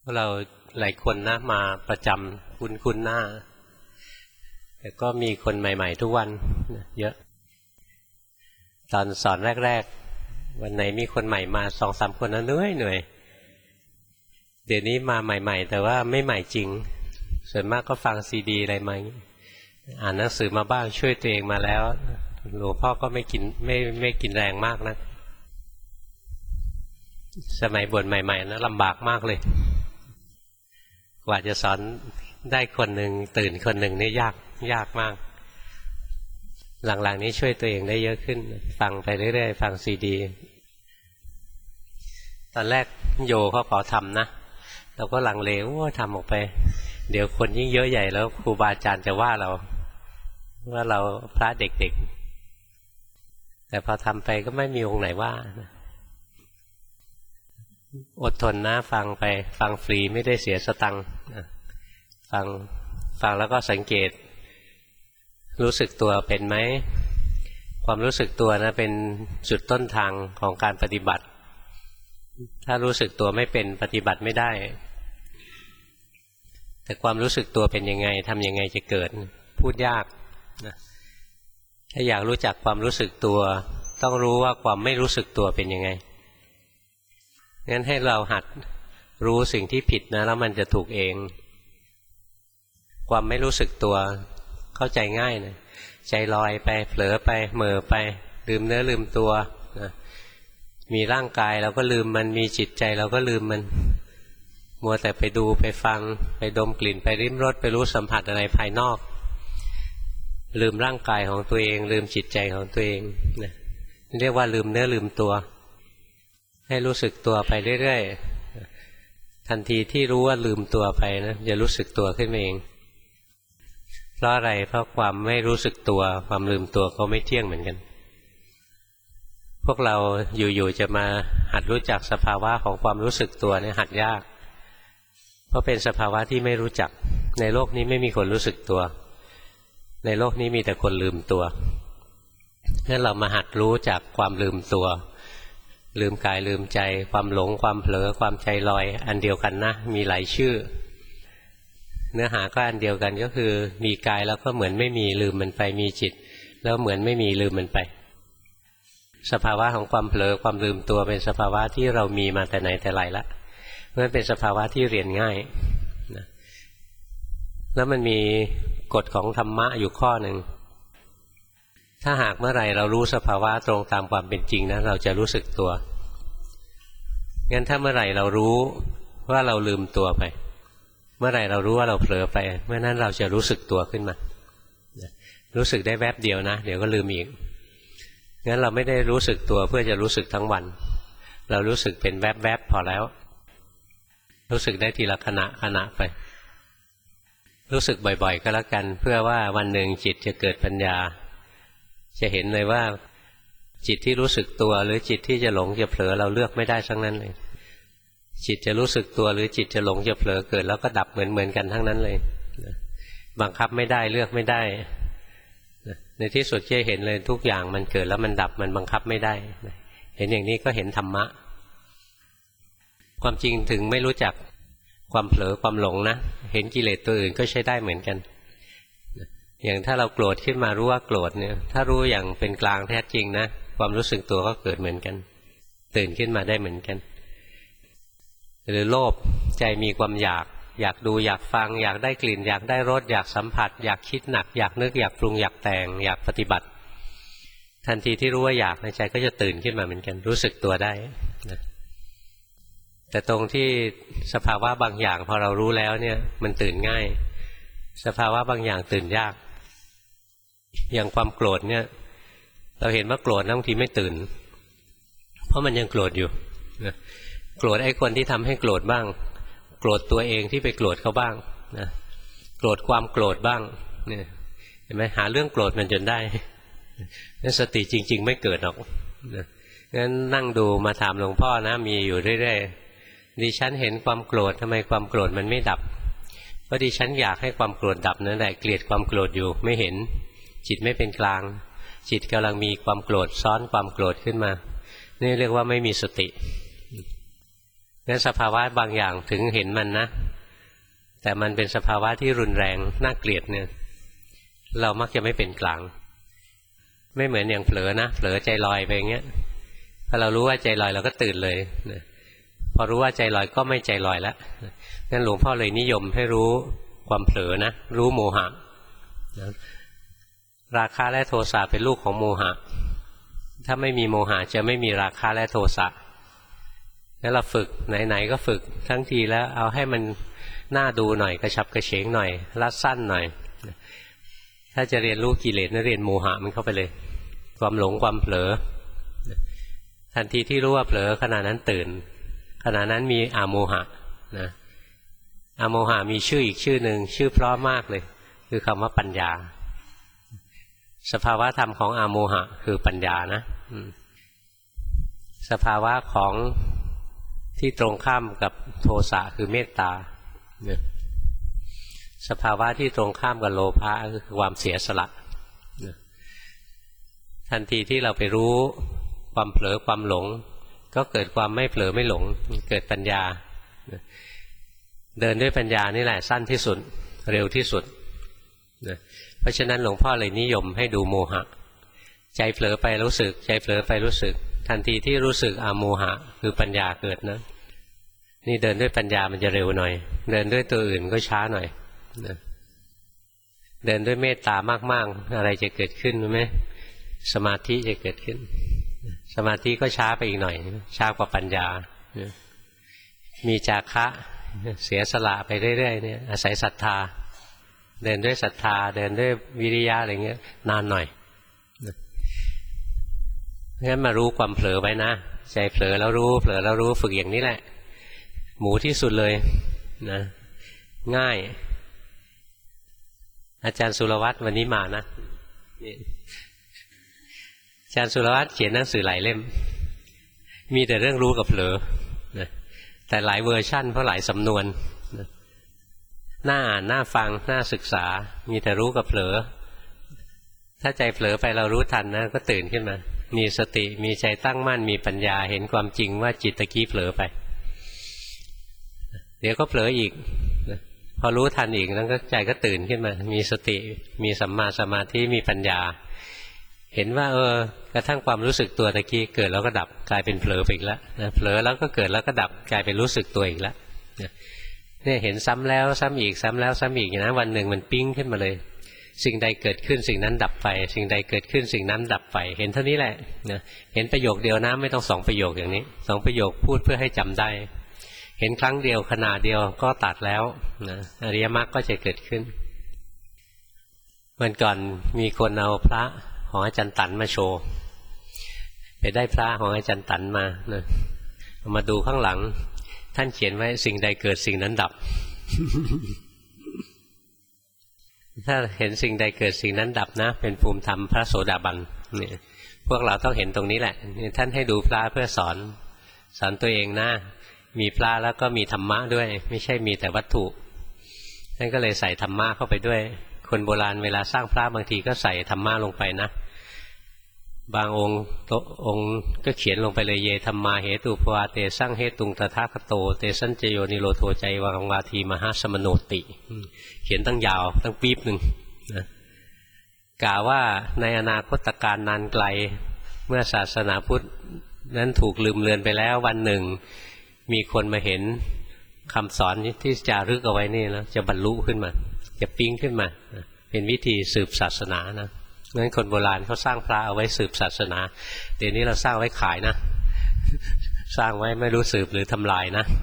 เราหลายคนนะมาประจำคุ้นหน้าแต่ก็มีคนใหม่ๆทุกวันเยอะตอนสอนแรกๆวันไหนมีคนใหม่มา2-3 คนนะเหนื่อยเดี๋ยวนี้มาใหม่ๆแต่ว่าไม่ใหม่จริงส่วนมากก็ฟังซีดีอะไรมาอ่านหนังสือมาบ้างช่วยตัวเองมาแล้วหลวงพ่อก็ไม่กินแรงมากนะสมัยบวชใหม่ๆนะลำบากมากเลยกว่าจะสอนได้คนหนึ่งตื่นคนหนึ่งนี่ยากมากหลังๆนี้ช่วยตัวเองได้เยอะขึ้นฟังไปเรื่อยๆฟังซีดีตอนแรกโยเขาขอทำนะเราก็ลังเลว่าทำออกไปเดี๋ยวคนยิ่งเยอะใหญ่แล้วครูบาอาจารย์จะว่าเราพระเด็กๆแต่พอทำไปก็ไม่มีองค์ไหนว่าอดทนนะฟังไปฟังฟรีไม่ได้เสียสตังค์ฟังแล้วก็สังเกตรู้สึกตัวเป็นไหมความรู้สึกตัวนะเป็นจุดต้นทางของการปฏิบัติถ้ารู้สึกตัวไม่เป็นปฏิบัติไม่ได้แต่ความรู้สึกตัวเป็นยังไงทำยังไงจะเกิดพูดยากนะถ้าอยากรู้จักความรู้สึกตัวต้องรู้ว่าความไม่รู้สึกตัวเป็นยังไงงั้นให้เราหัดรู้สิ่งที่ผิดนะแล้วมันจะถูกเองความไม่รู้สึกตัวเข้าใจง่ายนะใจลอยไปเผลอไปเหม่อไปลืมเนื้อลืมตัวนะมีร่างกายเราก็ลืมมันมีจิตใจเราก็ลืมมันมัวแต่ไปดูไปฟังไปดมกลิ่นไปลิ้มรสไปรู้สัมผัสอะไรภายนอกลืมร่างกายของตัวเองลืมจิตใจของตัวเองนะเรียกว่าลืมเนื้อลืมตัวให้รู้สึกตัวไปเรื่อยๆทันทีที่รู้ว่าลืมตัวไปนะจะรู้สึกตัวขึ้นมาเองเพราะอะไรเพราะความไม่รู้สึกตัวความลืมตัวก็ไม่เที่ยงเหมือนกันพวกเราอยู่ๆจะมาหัดรู้จักสภาวะของความรู้สึกตัวเนี่ยหัดยากเพราะเป็นสภาวะที่ไม่รู้จักในโลกนี้ไม่มีคนรู้สึกตัวในโลกนี้มีแต่คนลืมตัวงั้นเรามาหัดรู้จากความลืมตัวลืมกายลืมใจความหลงความเผลอความใจลอยอันเดียวกันนะมีหลายชื่อเนื้อหาก็อันเดียวกันก็คือมีกายแล้วก็เหมือนไม่มีลืมมันไปมีจิตแล้วเหมือนไม่มีลืมมันไปสภาวะของความเผลอความลืมตัวเป็นสภาวะที่เรามีมาแต่ไหนแต่ไรละมันเป็นสภาวะที่เรียนง่ายนะแล้วมันมีกฎของธรรมะอยู่ข้อหนึ่งถ้าหากเมื่อไหร่เรารู้สภาวะตรงตามความเป็นจริงนะเราจะรู้สึกตัวงั้นถ้าเมื่อไหร่เรารู้ว่าเราลืมตัวไปเมื่อไหร่เรารู้ว่าเราเผลอไปเมื่อนั้นเราจะรู้สึกตัวขึ้นมารู้สึกได้แวบเดียวนะเดี๋ยวก็ลืมอีกงั้นเราไม่ได้รู้สึกตัวเพื่อจะรู้สึกทั้งวันเรารู้สึกเป็นแวบๆพอแล้วรู้สึกได้ทีละขณะไปรู้สึกบ่อยๆก็แล้วกันเพื่อว่าวันหนึ่งจิตจะเกิดปัญญาจะเห็นเลยว่าจิตที่รู้สึกตัวหรือจิตที่จะหลงจะเผลอเราเลือกไม่ได้ทั้งนั้นเลยจิตจะรู้สึกตัวหรือจิตจะหลงจะเผลอเกิดแล้วก็ดับเหมือนกันทั้งนั้นเลยบังคับไม่ได้เลือกไม่ได้ในที่สุดจะเห็นเลยทุกอย่างมันเกิดแล้วมันดับมันบังคับไม่ได้เห็นอย่างนี้ก็เห็นธรรมะความจริงถึงไม่รู้จักความเผลอความหลงนะเห็นกิเลสตัวอื่นก็ใช้ได้เหมือนกันอย่างถ้าเราโกรธขึ้นมารู้ว่าโกรธเนี่ยถ้ารู้อย่างเป็นกลางแท้จริงนะความรู้สึกตัวก็เกิดเหมือนกันตื่นขึ้นมาได้เหมือนกันหรือโลภใจมีความอยากดูอยากฟังอยากได้กลิ่นอยากได้รสอยากสัมผัสอยากคิดหนักอยากนึกอยากปรุงอยากแต่งอยากปฏิบัติทันทีที่รู้ว่าอยากในใจก็จะตื่นขึ้นมาเหมือนกันรู้สึกตัวได้นะแต่ตรงที่สภาวะบางอย่างพอเรารู้แล้วเนี่ยมันตื่นง่ายสภาวะบางอย่างตื่นยากอย่างความโกรธเนี่ยเราเห็นว่าโกรธบางทีไม่ตื่นเพราะมันยังโกรธอยู่นะโกรธไอ้คนที่ทำให้โกรธบ้างโกรธตัวเองที่ไปโกรธเขาบ้างนะโกรธความโกรธบ้างเนี่ยเห็นไหมหาเรื่องโกรธมันจนได้นั่นสติจริงๆไม่เกิดหรอกนะงั้นนั่งดูมาถามหลวงพ่อนะมีอยู่เรื่อยๆดิฉันเห็นความโกรธทำไมความโกรธมันไม่ดับเพราะดิฉันอยากให้ความโกรธดับนั่นแหละเกลียดความโกรธอยู่ไม่เห็นจิตไม่เป็นกลางจิตกำลังมีความโกรธซ้อนความโกรธขึ้นมานี่เรียกว่าไม่มีสติงั้นสภาวะบางอย่างถึงเห็นมันนะแต่มันเป็นสภาวะที่รุนแรงน่าเกลียดเนี่ยเรามักจะไม่เป็นกลางไม่เหมือนอย่างเผลอนะเผลอใจลอยไปอย่างเงี้ยพอเรารู้ว่าใจลอยเราก็ตื่นเลยนะพอรู้ว่าใจลอยก็ไม่ใจลอยแล้วงั้นหลวงพ่อเลยนิยมให้รู้ความเผลอนะรู้โมหะนะราคะและโทสะเป็นลูกของโมหะถ้าไม่มีโมหะจะไม่มีราคะและโทสะแล้วเราฝึกไหนๆก็ฝึกทั้งทีแล้วเอาให้มันน่าดูหน่อยกระฉับกระเฉงหน่อยรัดสั้นหน่อยถ้าจะเรียนรู้กิเลสนะเรียนโมหะมันเข้าไปเลยความหลงความเผลอทันทีที่รู้ว่าเผลอขณะนั้นตื่นขณะนั้นมีอโมหะนะอโมหะมีชื่ออีกชื่อหนึ่งชื่อเพราะมากเลยคือคำว่าปัญญาสภาวะธรรมของอโมหะคือปัญญานะสภาวะของที่ตรงข้ามกับโทสะคือเมตตาสภาวะที่ตรงข้ามกับโลภะคือความเสียสละทันทีที่เราไปรู้ความเผลอความหลงก็เกิดความไม่เผลอไม่หลงเกิดปัญญาเดินด้วยปัญญานี่แหละสั้นที่สุดเร็วที่สุดเพราะฉะนั้นหลวงพ่อเลยนิยมให้ดูโมหะใจเผลอไปรู้สึกใจเผลอไปรู้สึกทันทีที่รู้สึกอโมหะคือปัญญาเกิดนะนี่เดินด้วยปัญญามันจะเร็วหน่อยเดินด้วยตัวอื่นก็ช้าหน่อยเดินด้วยเมตตามากๆอะไรจะเกิดขึ้นรู้ไหมสมาธิจะเกิดขึ้นสมาธิก็ช้าไปอีกหน่อยช้ากว่าปัญญามีจาคะเสียสละไปเรื่อยๆเนี่ยอาศัยศรัทธาเดินด้วยศรัทธาเดินด้วยวิริยะอะไรเงี้ยนานหน่อยงั้นมารู้ความเผลอไว้นะใจเผลอแล้วรู้เผลอแล้วรู้ฝึกอย่างนี้แหละหมูที่สุดเลยนะง่ายอาจารย์สุรวัตรวันนี้มานะอาจารย์สุรวัตรเขียนหนังสือหลายเล่มมีแต่เรื่องรู้กับเผลอนะแต่หลายเวอร์ชั่นเพราะหลายสำนวนนะน่าอ่านน่าฟังน่าศึกษามีแต่รู้กับเผลอถ้าใจเผลอไปเรารู้ทันนะก็ตื่นขึ้นมามีสติมีใจตั้งมั่นมีปัญญาเห็นความจริงว่าจิตตะกี้เผลอไปเดี๋ยวก็เผลออีกพอรู้ทันอีกแล้วก็ใจก็ตื่นขึ้นมามีสติมีสัมมาสมาธิมีปัญญาเห็นว่ากระทั่งความรู้สึกตัวตะกี้เกิดแล้วก็ดับกลายเป็นเผลอไปอีกแล้วเผลอแล้วก็เกิดแล้วก็ดับกลายเป็นรู้สึกตัวอีกแล้วเนี่ยเห็นซ้ำแล้วซ้ำอีกซ้ำแล้วซ้ำอีกนะวันหนึ่งมันปิ้งขึ้นมาเลยสิ่งใดเกิดขึ้นสิ่งนั้นดับไปสิ่งใดเกิดขึ้นสิ่งนั้นดับไปเห็นเท่านี้แหละนะเห็นประโยคเดียวนะไม่ต้องสองประโยคอย่างนี้สองประโยคพูดเพื่อให้จำได้เห็นครั้งเดียวขณะเดียวก็ตัดแล้วนะอริยมรรคก็จะเกิดขึ้นวันก่อนมีคนเอาพระของอาจารย์ตันมาโชว์ไปได้พระของอาจารย์ตันมานะเอามาดูข้างหลังท่านเขียนไว้สิ่งใดเกิดสิ่งนั้นดับ ถ้าเห็นสิ่งใดเกิดสิ่งนั้นดับนะเป็นภูมิธรรมพระโสดาบันนี่พวกเราต้องเห็นตรงนี้แหละท่านให้ดูพระเพื่อสอนตัวเองนะมีพระแล้วก็มีธรรมะด้วยไม่ใช่มีแต่วัตถุท่านก็เลยใส่ธรรมะเข้าไปด้วยคนโบราณเวลาสร้างพระบางทีก็ใส่ธรรมะลงไปนะบางองค์ก็เขียนลงไปเลยเยธรรมาเหตุปวาเตสังเหตุงตถาคโตเตสัญจโยนิโรโทใจวังวาทีมหาสมโนติเขียนตั้งยาวตั้งปี๊บหนึ่งนะกล่าวว่าในอนาคตการนานไกลเมื่อศาสนาพุทธนั้นถูกลืมเลือนไปแล้ววันหนึ่งมีคนมาเห็นคำสอนที่จารึกเอาไว้นี่แล้วจะบรรลุขึ้นมาจะปิ๊งขึ้นมาเป็นวิธีสืบศาสนานะงั้นคนโบราณเขาสร้างพระเอาไว้สืบศาสนาเดี๋ยวนี้เราสร้างไว้ขายนะสร้างไว้ไม่รู้สืบหรือทำลายนะ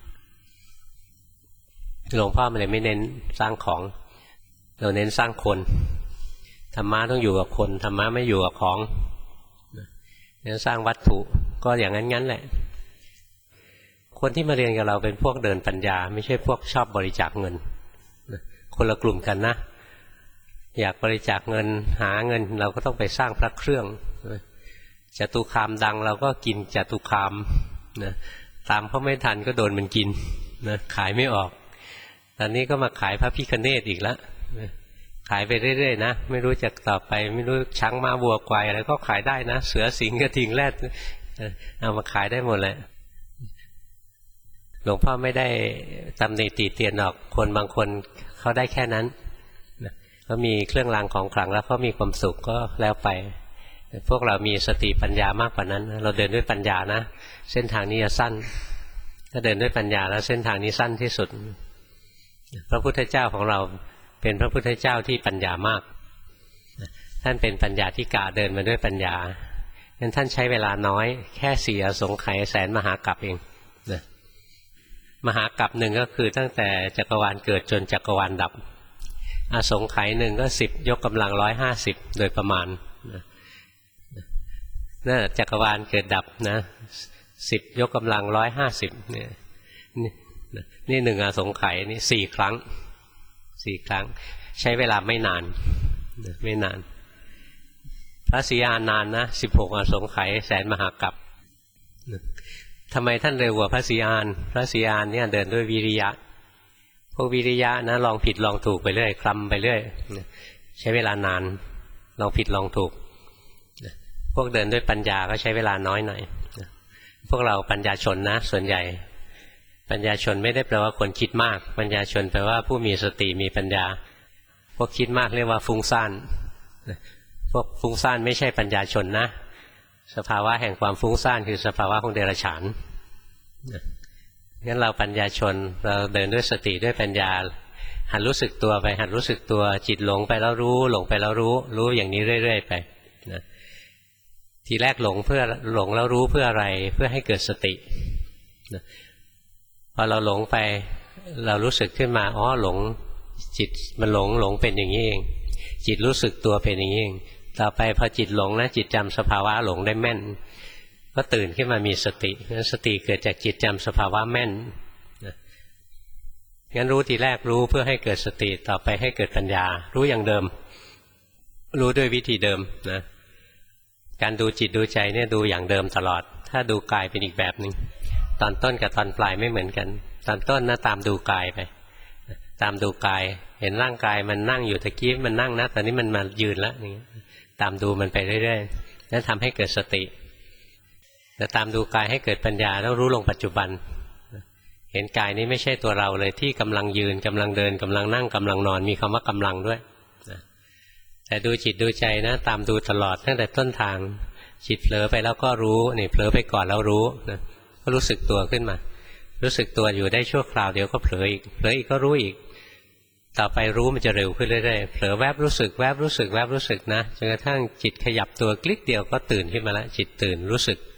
หลวงพ่อมันเลยไม่เน้นสร้างของเราเน้นสร้างคนธรรมะต้องอยู่กับคนธรรมะไม่อยู่กับของเน้นสร้างวัตถุก็อย่างนั้นแหละคนที่มาเรียนกับเราเป็นพวกเดินปัญญาไม่ใช่พวกชอบบริจาคเงินคนละกลุ่มกันนะอยากบริจาคเงินหาเงินเราก็ต้องไปสร้างพระเครื่องจตุคามดังเราก็กินจตุคามนะตามเขาไม่ทันก็โดนมันกินนะขายไม่ออกตอนนี้ก็มาขายพระพิฆเนศอีกแล้วขายไปเรื่อยๆนะไม่รู้จะต่อไปไม่รู้ช้างม้าวัวควายอะไรก็ขายได้นะเสือสิงห์กระทิงแรดเอามาขายได้หมดแหละหลวงพ่อไม่ได้ตำหนิติเตียนหรอกคนบางคนเขาได้แค่นั้นเขามีเครื่องรางของขลังแล้วเขามีความสุขก็แล้วไปพวกเรามีสติปัญญามากกว่านั้นเราเดินด้วยปัญญานะเส้นทางนี้จะสั้นถ้าเดินด้วยปัญญาแล้วเส้นทางนี้สั้นที่สุดพระพุทธเจ้าของเราเป็นพระพุทธเจ้าที่ปัญญามากท่านเป็นปัญญาธิกาเดินมาด้วยปัญญางั้นท่านใช้เวลาน้อยแค่4 อสงไขยแสนมหากัปเองนะมหากัปหนึ่งก็คือตั้งแต่จักรวาลเกิดจนจักรวาลดับอสงไขยหนึ่งก็10 ยกกำลัง150โดยประมาณนั่นจักรวาลเกิดดับนะ10 ยกกำลัง150เนี่ยนี่1 อสงไขยนี่4 ครั้งใช้เวลาไม่นานพระศรีอานนานนะ16 อสงไขยแสนมหากัปทำไมท่านเร็วกว่าพระศรีอานพระศรีอานเนี่ยเดินด้วยวิริยะพวกวิริยะนะลองผิดลองถูกไปเรื่อยคลำไปเรื่อยใช้เวลานานลองผิดลองถูกพวกเดินด้วยปัญญาก็ใช้เวลาน้อยหน่อยพวกเราปัญญาชนนะส่วนใหญ่ปัญญาชนไม่ได้แปลว่าคนคิดมากปัญญาชนแปลว่าผู้มีสติมีปัญญาพวกคิดมากเรียกว่าฟุ้งซ่านพวกฟุ้งซ่านไม่ใช่ปัญญาชนนะสภาวะแห่งความฟุ้งซ่านคือสภาวะของเดรัจฉานงั้นเราปัญญาชนเราเดินด้วยสติด้วยปัญญาหัดรู้สึกตัวไปหัดรู้สึกตัวจิตหลงไปแล้วรู้หลงไปแล้วรู้อย่างนี้เรื่อยๆไปนะทีแรกหลงแล้วรู้เพื่ออะไรเพื่อให้เกิดสตินะพอเราหลงไปเรารู้สึกขึ้นมาอ๋อหลงจิตมันหลงเป็นอย่างนี้เองจิตรู้สึกตัวเป็นอย่างนี้เองต่อไปพอจิตหลงนะจิตจำสภาวะหลงได้แม่นก็ตื่นขึ้นมามีสติสติเกิดจากจิตจำสภาวะแม่นงั้นรู้ทีแรกรู้เพื่อให้เกิดสติต่อไปให้เกิดปัญญารู้อย่างเดิมรู้ด้วยวิธีเดิมนะการดูจิตดูใจเนี่ยดูอย่างเดิมตลอดถ้าดูกายเป็นอีกแบบหนึ่งตอนต้นกับตอนปลายไม่เหมือนกันตอนต้นนะตามดูกายไปตามดูกายเห็นร่างกายมันนั่งอยู่ตะกี้มันนั่งนะตอนนี้มันมายืนแล้วนี่ตามดูมันไปเรื่อยๆนั่นทำให้เกิดสติแต่ตามดูกายให้เกิดปัญญาต้องรู้ลงปัจจุบันเห็นกายนี้ไม่ใช่ตัวเราเลยที่กำลังยืนกำลังเดินกำลังนั่งกำลังนอนมีคำว่ากำลังด้วยแต่ดูจิตดูใจนะตามดูตลอดตั้งแต่ต้นทางจิตเผลอไปแล้วก็รู้นี่เผลอไปก่อนแล้วรู้นะก็รู้สึกตัวขึ้นมารู้สึกตัวอยู่ได้ชั่วคราวเดี๋ยวก็เผลออีกก็รู้อีกต่อไปรู้มันจะเร็วขึ้นเรื่อยๆเผลอแวบรู้สึกแวบรู้สึกนะจนกระทั่งจิตขยับตัวคลิกเดียวก็ตื่นขึ้นมาแล้วจิตตื่นรู้สึก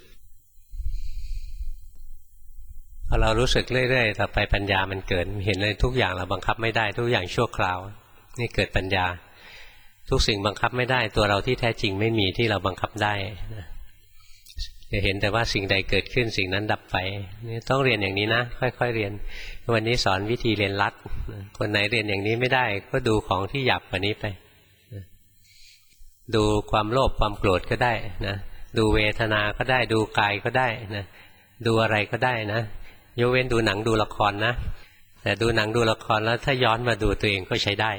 พอเรารู้สึกเรื่อยๆต่อไปปัญญามันเกิดเห็นเลยทุกอย่างเราบังคับไม่ได้ทุกอย่างชั่วคราวนี่เกิดปัญญาทุกสิ่งบังคับไม่ได้ตัวเราที่แท้จริงไม่มีที่เราบังคับได้นะจะเห็นแต่ว่าสิ่งใดเกิดขึ้นสิ่งนั้นดับไปนี่ต้องเรียนอย่างนี้นะค่อยๆเรียนวันนี้สอนวิธีเรียนลัดคนไหนเรียนอย่างนี้ไม่ได้ก็ดูของที่หยาบกว่านี้ไปดูความโลภความโกรธก็ได้นะดูเวทนาก็ได้ดูกายก็ได้นะดูอะไรก็ได้นะยกเว้นดูหนังดูละครนะแต่ดูหนังดูละครแล้วถ้าย้อนมาดูตัวเองก็ใช้ได้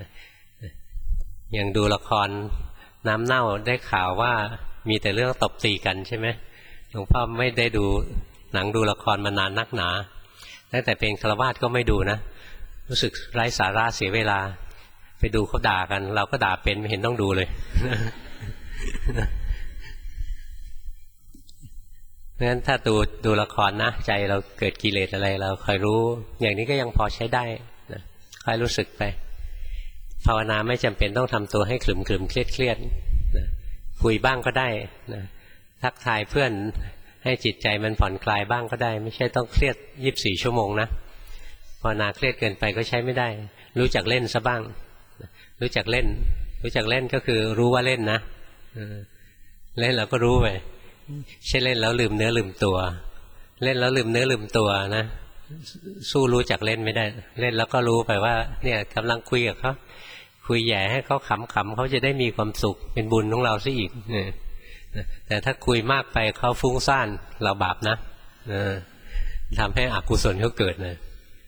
อย่างดูละครน้ำเน่าได้ข่าวว่ามีแต่เรื่องตบตีกันใช่ไหมหลวงพ่อไม่ได้ดูหนังดูละครมานานนักหนาตั้งแต่เป็นฆราวาสก็ไม่ดูนะรู้สึกไร้สาระเสียเวลาไปดูเขาด่ากันเราก็ด่าเป็นไม่เห็นต้องดูเลยเพราะฉะนั้นถ้าดูละครนะใจเราเกิดกิเลสอะไรเราคอยรู้อย่างนี้ก็ยังพอใช้ได้นะคอยรู้สึกไปภาวนาไม่จำเป็นต้องทำตัวให้ขรึมเครียดนะคุยบ้างก็ได้นะทักทายเพื่อนให้จิตใจมันผ่อนคลายบ้างก็ได้ไม่ใช่ต้องเครียด24 ชั่วโมงนะภาวนาเครียดเกินไปก็ใช้ไม่ได้รู้จักเล่นซะบ้างรู้จักเล่นก็คือรู้ว่าเล่นนะเล่นแล้วก็รู้ไปใช่เล่นแล้วลืมเนื้อลืมตัวเล่นแล้วลืมเนื้อลืมตัวนะสู้รู้จักเล่นไม่ได้เล่นแล้วก็รู้ไปว่าเนี่ยกำลังคุยกับเขาคุยแย่ให้เขาขำๆเขาจะได้มีความสุขเป็นบุญของเราซะอีกแต่ถ้าคุยมากไปเขาฟุ้งซ่านเราบาปนะทำให้อกุศลเขาเกิดนะ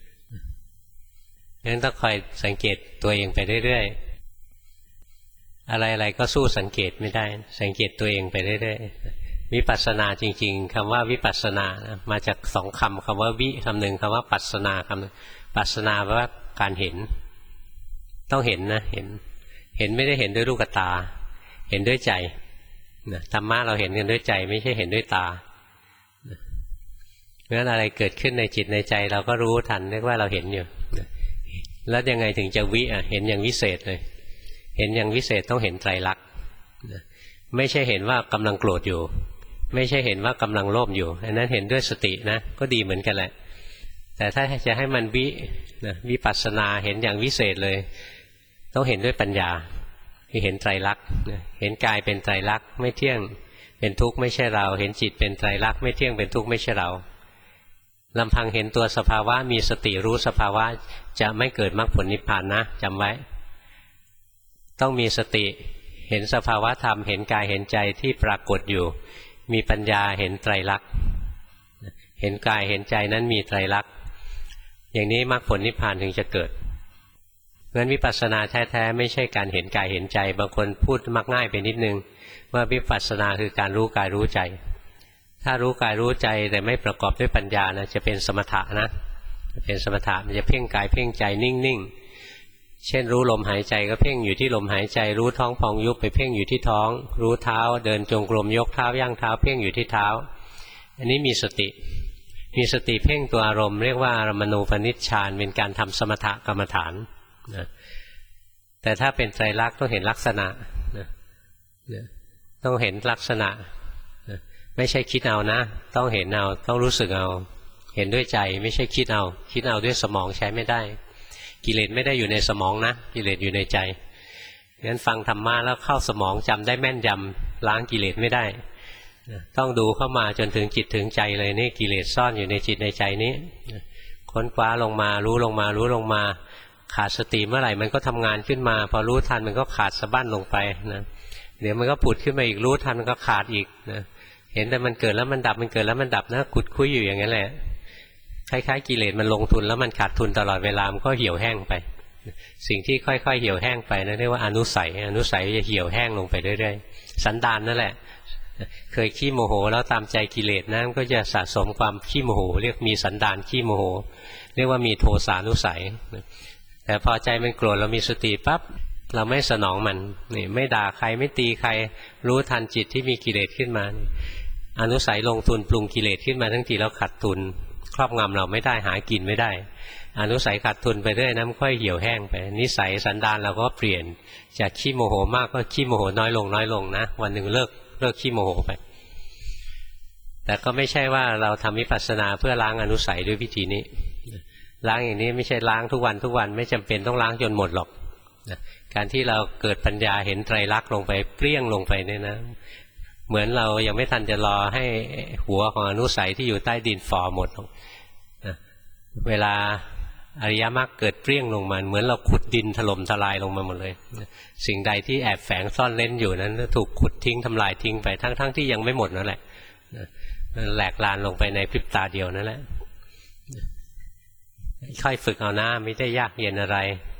งั้นต้องคอยสังเกตตัวเองไปเรื่อยๆอะไรๆก็สู้สังเกตไม่ได้สังเกตตัวเองไปเรื่อยวิปัสสนาจริงๆคำว่าวิปัสสนานะมาจากสองคำคำว่าวิคำหนึ่งคำว่าปัสสนาคำหนึ่งปัสสนาแปลว่าการเห็นต้องเห็นนะเห็นไม่ได้เห็นด้วยลูกตาเห็นด้วยใจนะธรรมะเราเห็นกันด้วยใจไม่ใช่เห็นด้วยตาเพราะฉะนั้นอะไรเกิดขึ้นในจิตในใจเราก็รู้ทันเรียกว่าเราเห็นอยู่แล้วยังไงถึงจะเห็นอย่างวิเศษเลยเห็นอย่างวิเศษต้องเห็นไตรลักษณ์ไม่ใช่เห็นว่ากำลังโกรธอยู่ไม่ใช่เห็นว่ากำลังโลภอยู่อันนั้นเห็นด้วยสตินะก็ดีเหมือนกันแหละแต่ถ้าจะให้มันวิปัสสนาเห็นอย่างวิเศษเลยต้องเห็นด้วยปัญญาคือเห็นไตรลักษณ์เห็นกายเป็นไตรลักษณ์ไม่เที่ยงเป็นทุกข์ไม่ใช่เราเห็นจิตเป็นไตรลักษณ์ไม่เที่ยงเป็นทุกข์ไม่ใช่เราลำพังเห็นตัวสภาวะมีสติรู้สภาวะจะไม่เกิดมรรคผลนิพพานนะจำไว้ต้องมีสติเห็นสภาวะธรรมเห็นกายเห็นใจที่ปรากฏอยู่มีปัญญาเห็นไตรลักษณ์เห็นกายเห็นใจนั้นมีไตรลักษณ์อย่างนี้มรรคผลนิพพานถึงจะเกิดงั้นวิปัสสนาแท้ๆไม่ใช่การเห็นกายเห็นใจบางคนพูดมักง่ายไปนิดนึงว่าวิปัสสนาคือการรู้กายรู้ใจถ้ารู้กายรู้ใจแต่ไม่ประกอบด้วยปัญญานะจะเป็นสมถะนะเป็นสมถะมันจะเพ่งกายเพ่งใจนิ่งๆเช่นรู้ลมหายใจก็เพ่งอยู่ที่ลมหายใจรู้ท้องพองยุบไปเพ่งอยู่ที่ท้องรู้เท้าเดินจงกรมยกเท้าย่างเท้าเพ่งอยู่ที่เท้าอันนี้มีสติเพ่งตัวอารมณ์เรียกว่าอารมณูปนิชฌานเป็นการทำสมถกรรมฐานนะแต่ถ้าเป็นไตรลักษณ์ต้องเห็นลักษณะนะต้องเห็นลักษณะนะไม่ใช่คิดเอานะต้องเห็นเอาต้องรู้สึกเอาเห็นด้วยใจไม่ใช่คิดเอาด้วยสมองใช้ไม่ได้กิเลสไม่ได้อยู่ในสมองนะกิเลสอยู่ในใจงั้นฟังธรรมะแล้วเข้าสมองจำได้แม่นยำล้างกิเลสไม่ได้ต้องดูเข้ามาจนถึงจิตถึงใจเลยนี่กิเลสซ่อนอยู่ในจิตในใจนี้ค้นคว้าลงมารู้ลงมาขาดสติเมื่อไหร่มันก็ทำงานขึ้นมาพอรู้ทันมันก็ขาดสะบั้นลงไปนะเดี๋ยวมันก็ผุดขึ้นมาอีกรู้ทันมันก็ขาดอีกนะเห็นแต่มันเกิดแล้วมันดับมันเกิดแล้วมันดับนะขุดคุยอยู่อย่างนั้นแหละคล้ายๆกิเลสมันลงทุนแล้วมันขาดทุนตลอดเวลามันก็เหี่ยวแห้งไปสิ่งที่ค่อยๆเหี่ยวแห้งไปนั่นเรียกว่าอนุสัยจะเหี่ยวแห้งลงไปเรื่อยๆสันดานนั่นแหละเคยขี้โมโหแล้วตามใจกิเลสนะก็จะสะสมความขี้โมโหเรียกมีสันดานขี้โมโหเรียกว่ามีโทสานุสัยแต่พอใจมันโกรธเรามีสติปั๊บเราไม่สนองมันนี่ไม่ด่าใครไม่ตีใครรู้ทันจิตที่มีกิเลสขึ้นมาอนุสัยลงทุนปรุงกิเลสขึ้นมาทั้งทีแล้วขาดทุนครอบงำเราไม่ได้หากินไม่ได้อนุสัยขาดทุนไปเรื่อยน้ำค่อยเหี่ยวแห้งไปนิสัยสันดานเราก็เปลี่ยนจากขี้โมโหมากก็ขี้โมโหน้อยลงนะวันหนึ่งเลิกขี้โมโหไปแต่ก็ไม่ใช่ว่าเราทำวิปัสสนาเพื่อล้างอนุสัยด้วยวิธีนี้ล้างอย่างนี้ไม่ใช่ล้างทุกวันไม่จำเป็นต้องล้างจนหมดหรอกการที่เราเกิดปัญญาเห็นไตรลักษณ์ลงไปเปรี้ยงลงไปเนี่ยนะเหมือนเรายังไม่ทันจะรอให้หัวของอนุสัยที่อยู่ใต้ดินฝ่อหมดเวลาอริยมรรคเกิดเปรี้ยงลงมาเหมือนเราขุดดินถล่มทลายลงมาหมดเลยสิ่งใดที่แอบแฝงซ่อนเร้นอยู่นั้นถูกขุดทิ้งทำลายทิ้งไปทั้งที่ยังไม่หมดนั่นแหละแหลกลานลงไปในพริบตาเดียวนั่นแหละค่อยฝึกเอาหน้าไม่ได้ยากเย็นอะไร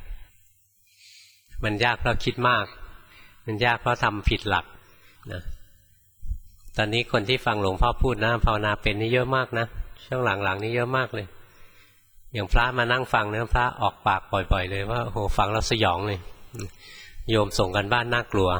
มันยากเพราะคิดมากมันยากเพราะทำผิดหลักนะตอนนี้คนที่ฟังหลวงพ่อพูดนะภาวนาเป็นนี่เยอะมากนะช่วงหลังๆนี่เยอะมากเลยอย่างพระมานั่งฟังเนี่ยพระออกปากบ่อยๆเลยว่าโอ้โหฟังแล้วสยองเลยโยมส่งกันบ้านน่ากลัว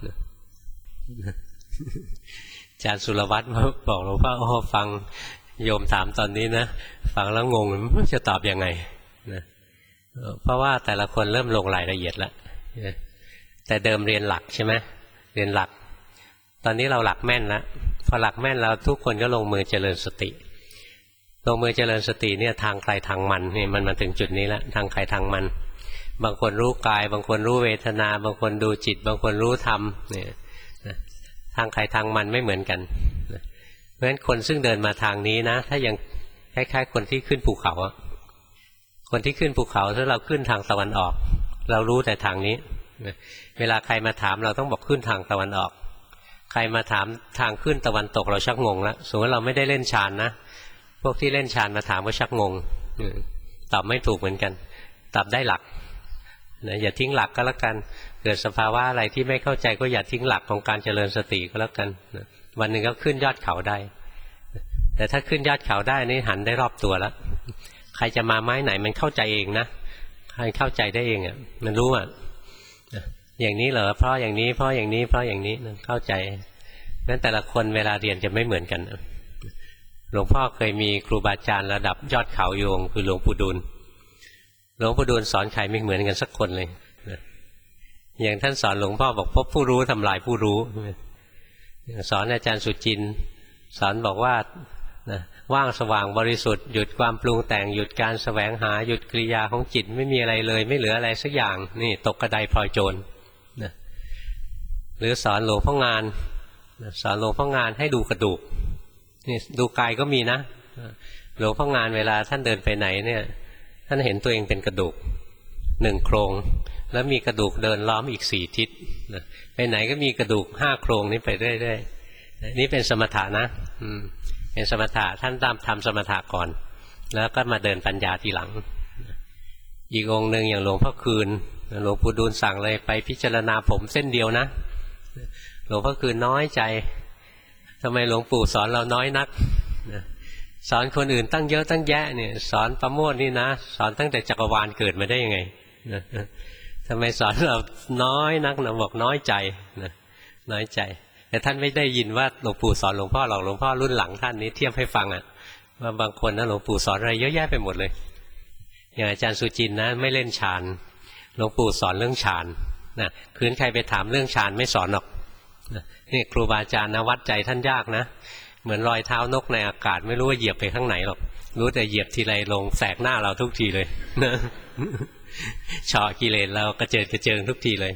อาจารย์สุรวัตรบอกหลวงพ่อโอ้ฟังโยมถามตอนนี้นะฟังแล้วงงไม่จะตอบยังไงนะเพราะว่าแต่ละคนเริ่มลงรายละเอียดแล้วแต่เดิมเรียนหลักใช่ไหมเรียนหลักตอนนี้เราหลักแม่นแล้วพอหลักแม่นเราทุกคนก็ลงมือเจริญสติลงมือเจริญสติเนี่ยทางใครทางมันนี่มันมาถึงจุดนี้แล้วทางใครทางมันบางคนรู้กายบางคนรู้เวทนาบางคนดูจิตบางคนรู้ธรรมเนี่ยทางใครทางมันไม่เหมือนกันเพราะฉะนั้นคนซึ่งเดินมาทางนี้นะถ้ายังคล้ายๆคนที่ขึ้นภูเขาคนที่ขึ้นภูเขาถ้าเราขึ้นทางตะวันออกเรารู้แต่ทางนี้เวลาใครมาถามเราต้องบอกขึ้นทางตะวันออกใครมาถามทางขึ้นตะวันตกเราชักงงแล้วสมมติเราไม่ได้เล่นฌานนะพวกที่เล่นฌานมาถามก็ชักงงตอบไม่ถูกเหมือนกันตอบได้หลักนะอย่าทิ้งหลักก็แล้วกันเกิดสภาวะอะไรที่ไม่เข้าใจก็อย่าทิ้งหลักของการเจริญสติก็แล้วกันนะวันหนึ่งก็ขึ้นยอดเขาได้แต่ถ้าขึ้นยอดเขาได้นี่หันได้รอบตัวแล้วใครจะมาไม้ไหนมันเข้าใจเองนะใครเข้าใจได้เองอ่ะมันรู้อ่ะอย่างนี้เหรอเพราะอย่างนี้เพราะอย่างนี้เพราะอย่างนี้เข้าใจงั้นแต่ละคนเวลาเรียนจะไม่เหมือนกันหลวงพ่อเคยมีครูบาอาจารย์ระดับยอดเขาโยงคือหลวงปู่ดูลหลวงปู่ดูลสอนใครไม่เหมือนกันสักคนเลยอย่างท่านสอนหลวงพ่อบอกพบผู้รู้ทำลายผู้รู้สอนอาจารย์สุจินต์สอนบอกว่าว่างสว่างบริสุทธิ์หยุดความปรุงแต่งหยุดการแสวงหาหยุดกิริยาของจิตไม่มีอะไรเลยไม่เหลืออะไรสักอย่างนี่ตกกระไดพลอยโจรหรือสอนหลวงพ่องานสอนหลวงพ่องานให้ดูกระดูกนี่ดูกายก็มีนะหลวงพ่องานเวลาท่านเดินไปไหนเนี่ยท่านเห็นตัวเองเป็นกระดูก1โครงแล้วมีกระดูกเดินล้อมอีก4ทิศไปไหนก็มีกระดูก5โครงนี้ไปเรื่อยๆนี่เป็นสมถะนะเป็นสมถะท่านทำสมถะก่อนแล้วก็มาเดินปัญญาทีหลังอีกองค์หนึ่งอย่างหลวงพ่อคืนหลวงปู่ดูลสั่งเลยไปพิจารณาผมเส้นเดียวนะหลวงพ่อคืนน้อยใจทำไมหลวงปู่สอนเราน้อยนักสอนคนอื่นตั้งเยอะตั้งแยะเนี่ยสอนประโมทนี่นะสอนตั้งแต่จักรวาลเกิดมาได้ยังไงทำไมสอนเราน้อยนักนะบอกน้อยใจน้อยใจแต่ท่านไม่ได้ยินว่าหลวงปู่สอนหลวงพ่อหรอกหลวงพ่อรุ่นหลังท่านนี้เทียบให้ฟังว่าบางคนนะหลวงปู่สอนอะไรเยอะแยะไปหมดเลยอย่างอาจารย์สุจินต์นะไม่เล่นฌานหลวงปู่สอนเรื่องฌานนะคืนใครไปถามเรื่องฌานไม่สอนหรอกนี่ครูบาอาจารย์นะวัดใจท่านยากนะเหมือนรอยเท้านกในอากาศไม่รู้ว่าเหยียบไปข้างไหนหรอกรู้แต่เหยียบทีไรลงแสกหน้าเราทุกทีเลยนะเฉาะกิเลสเรากระเจิดกระเจิงทุกทีเลย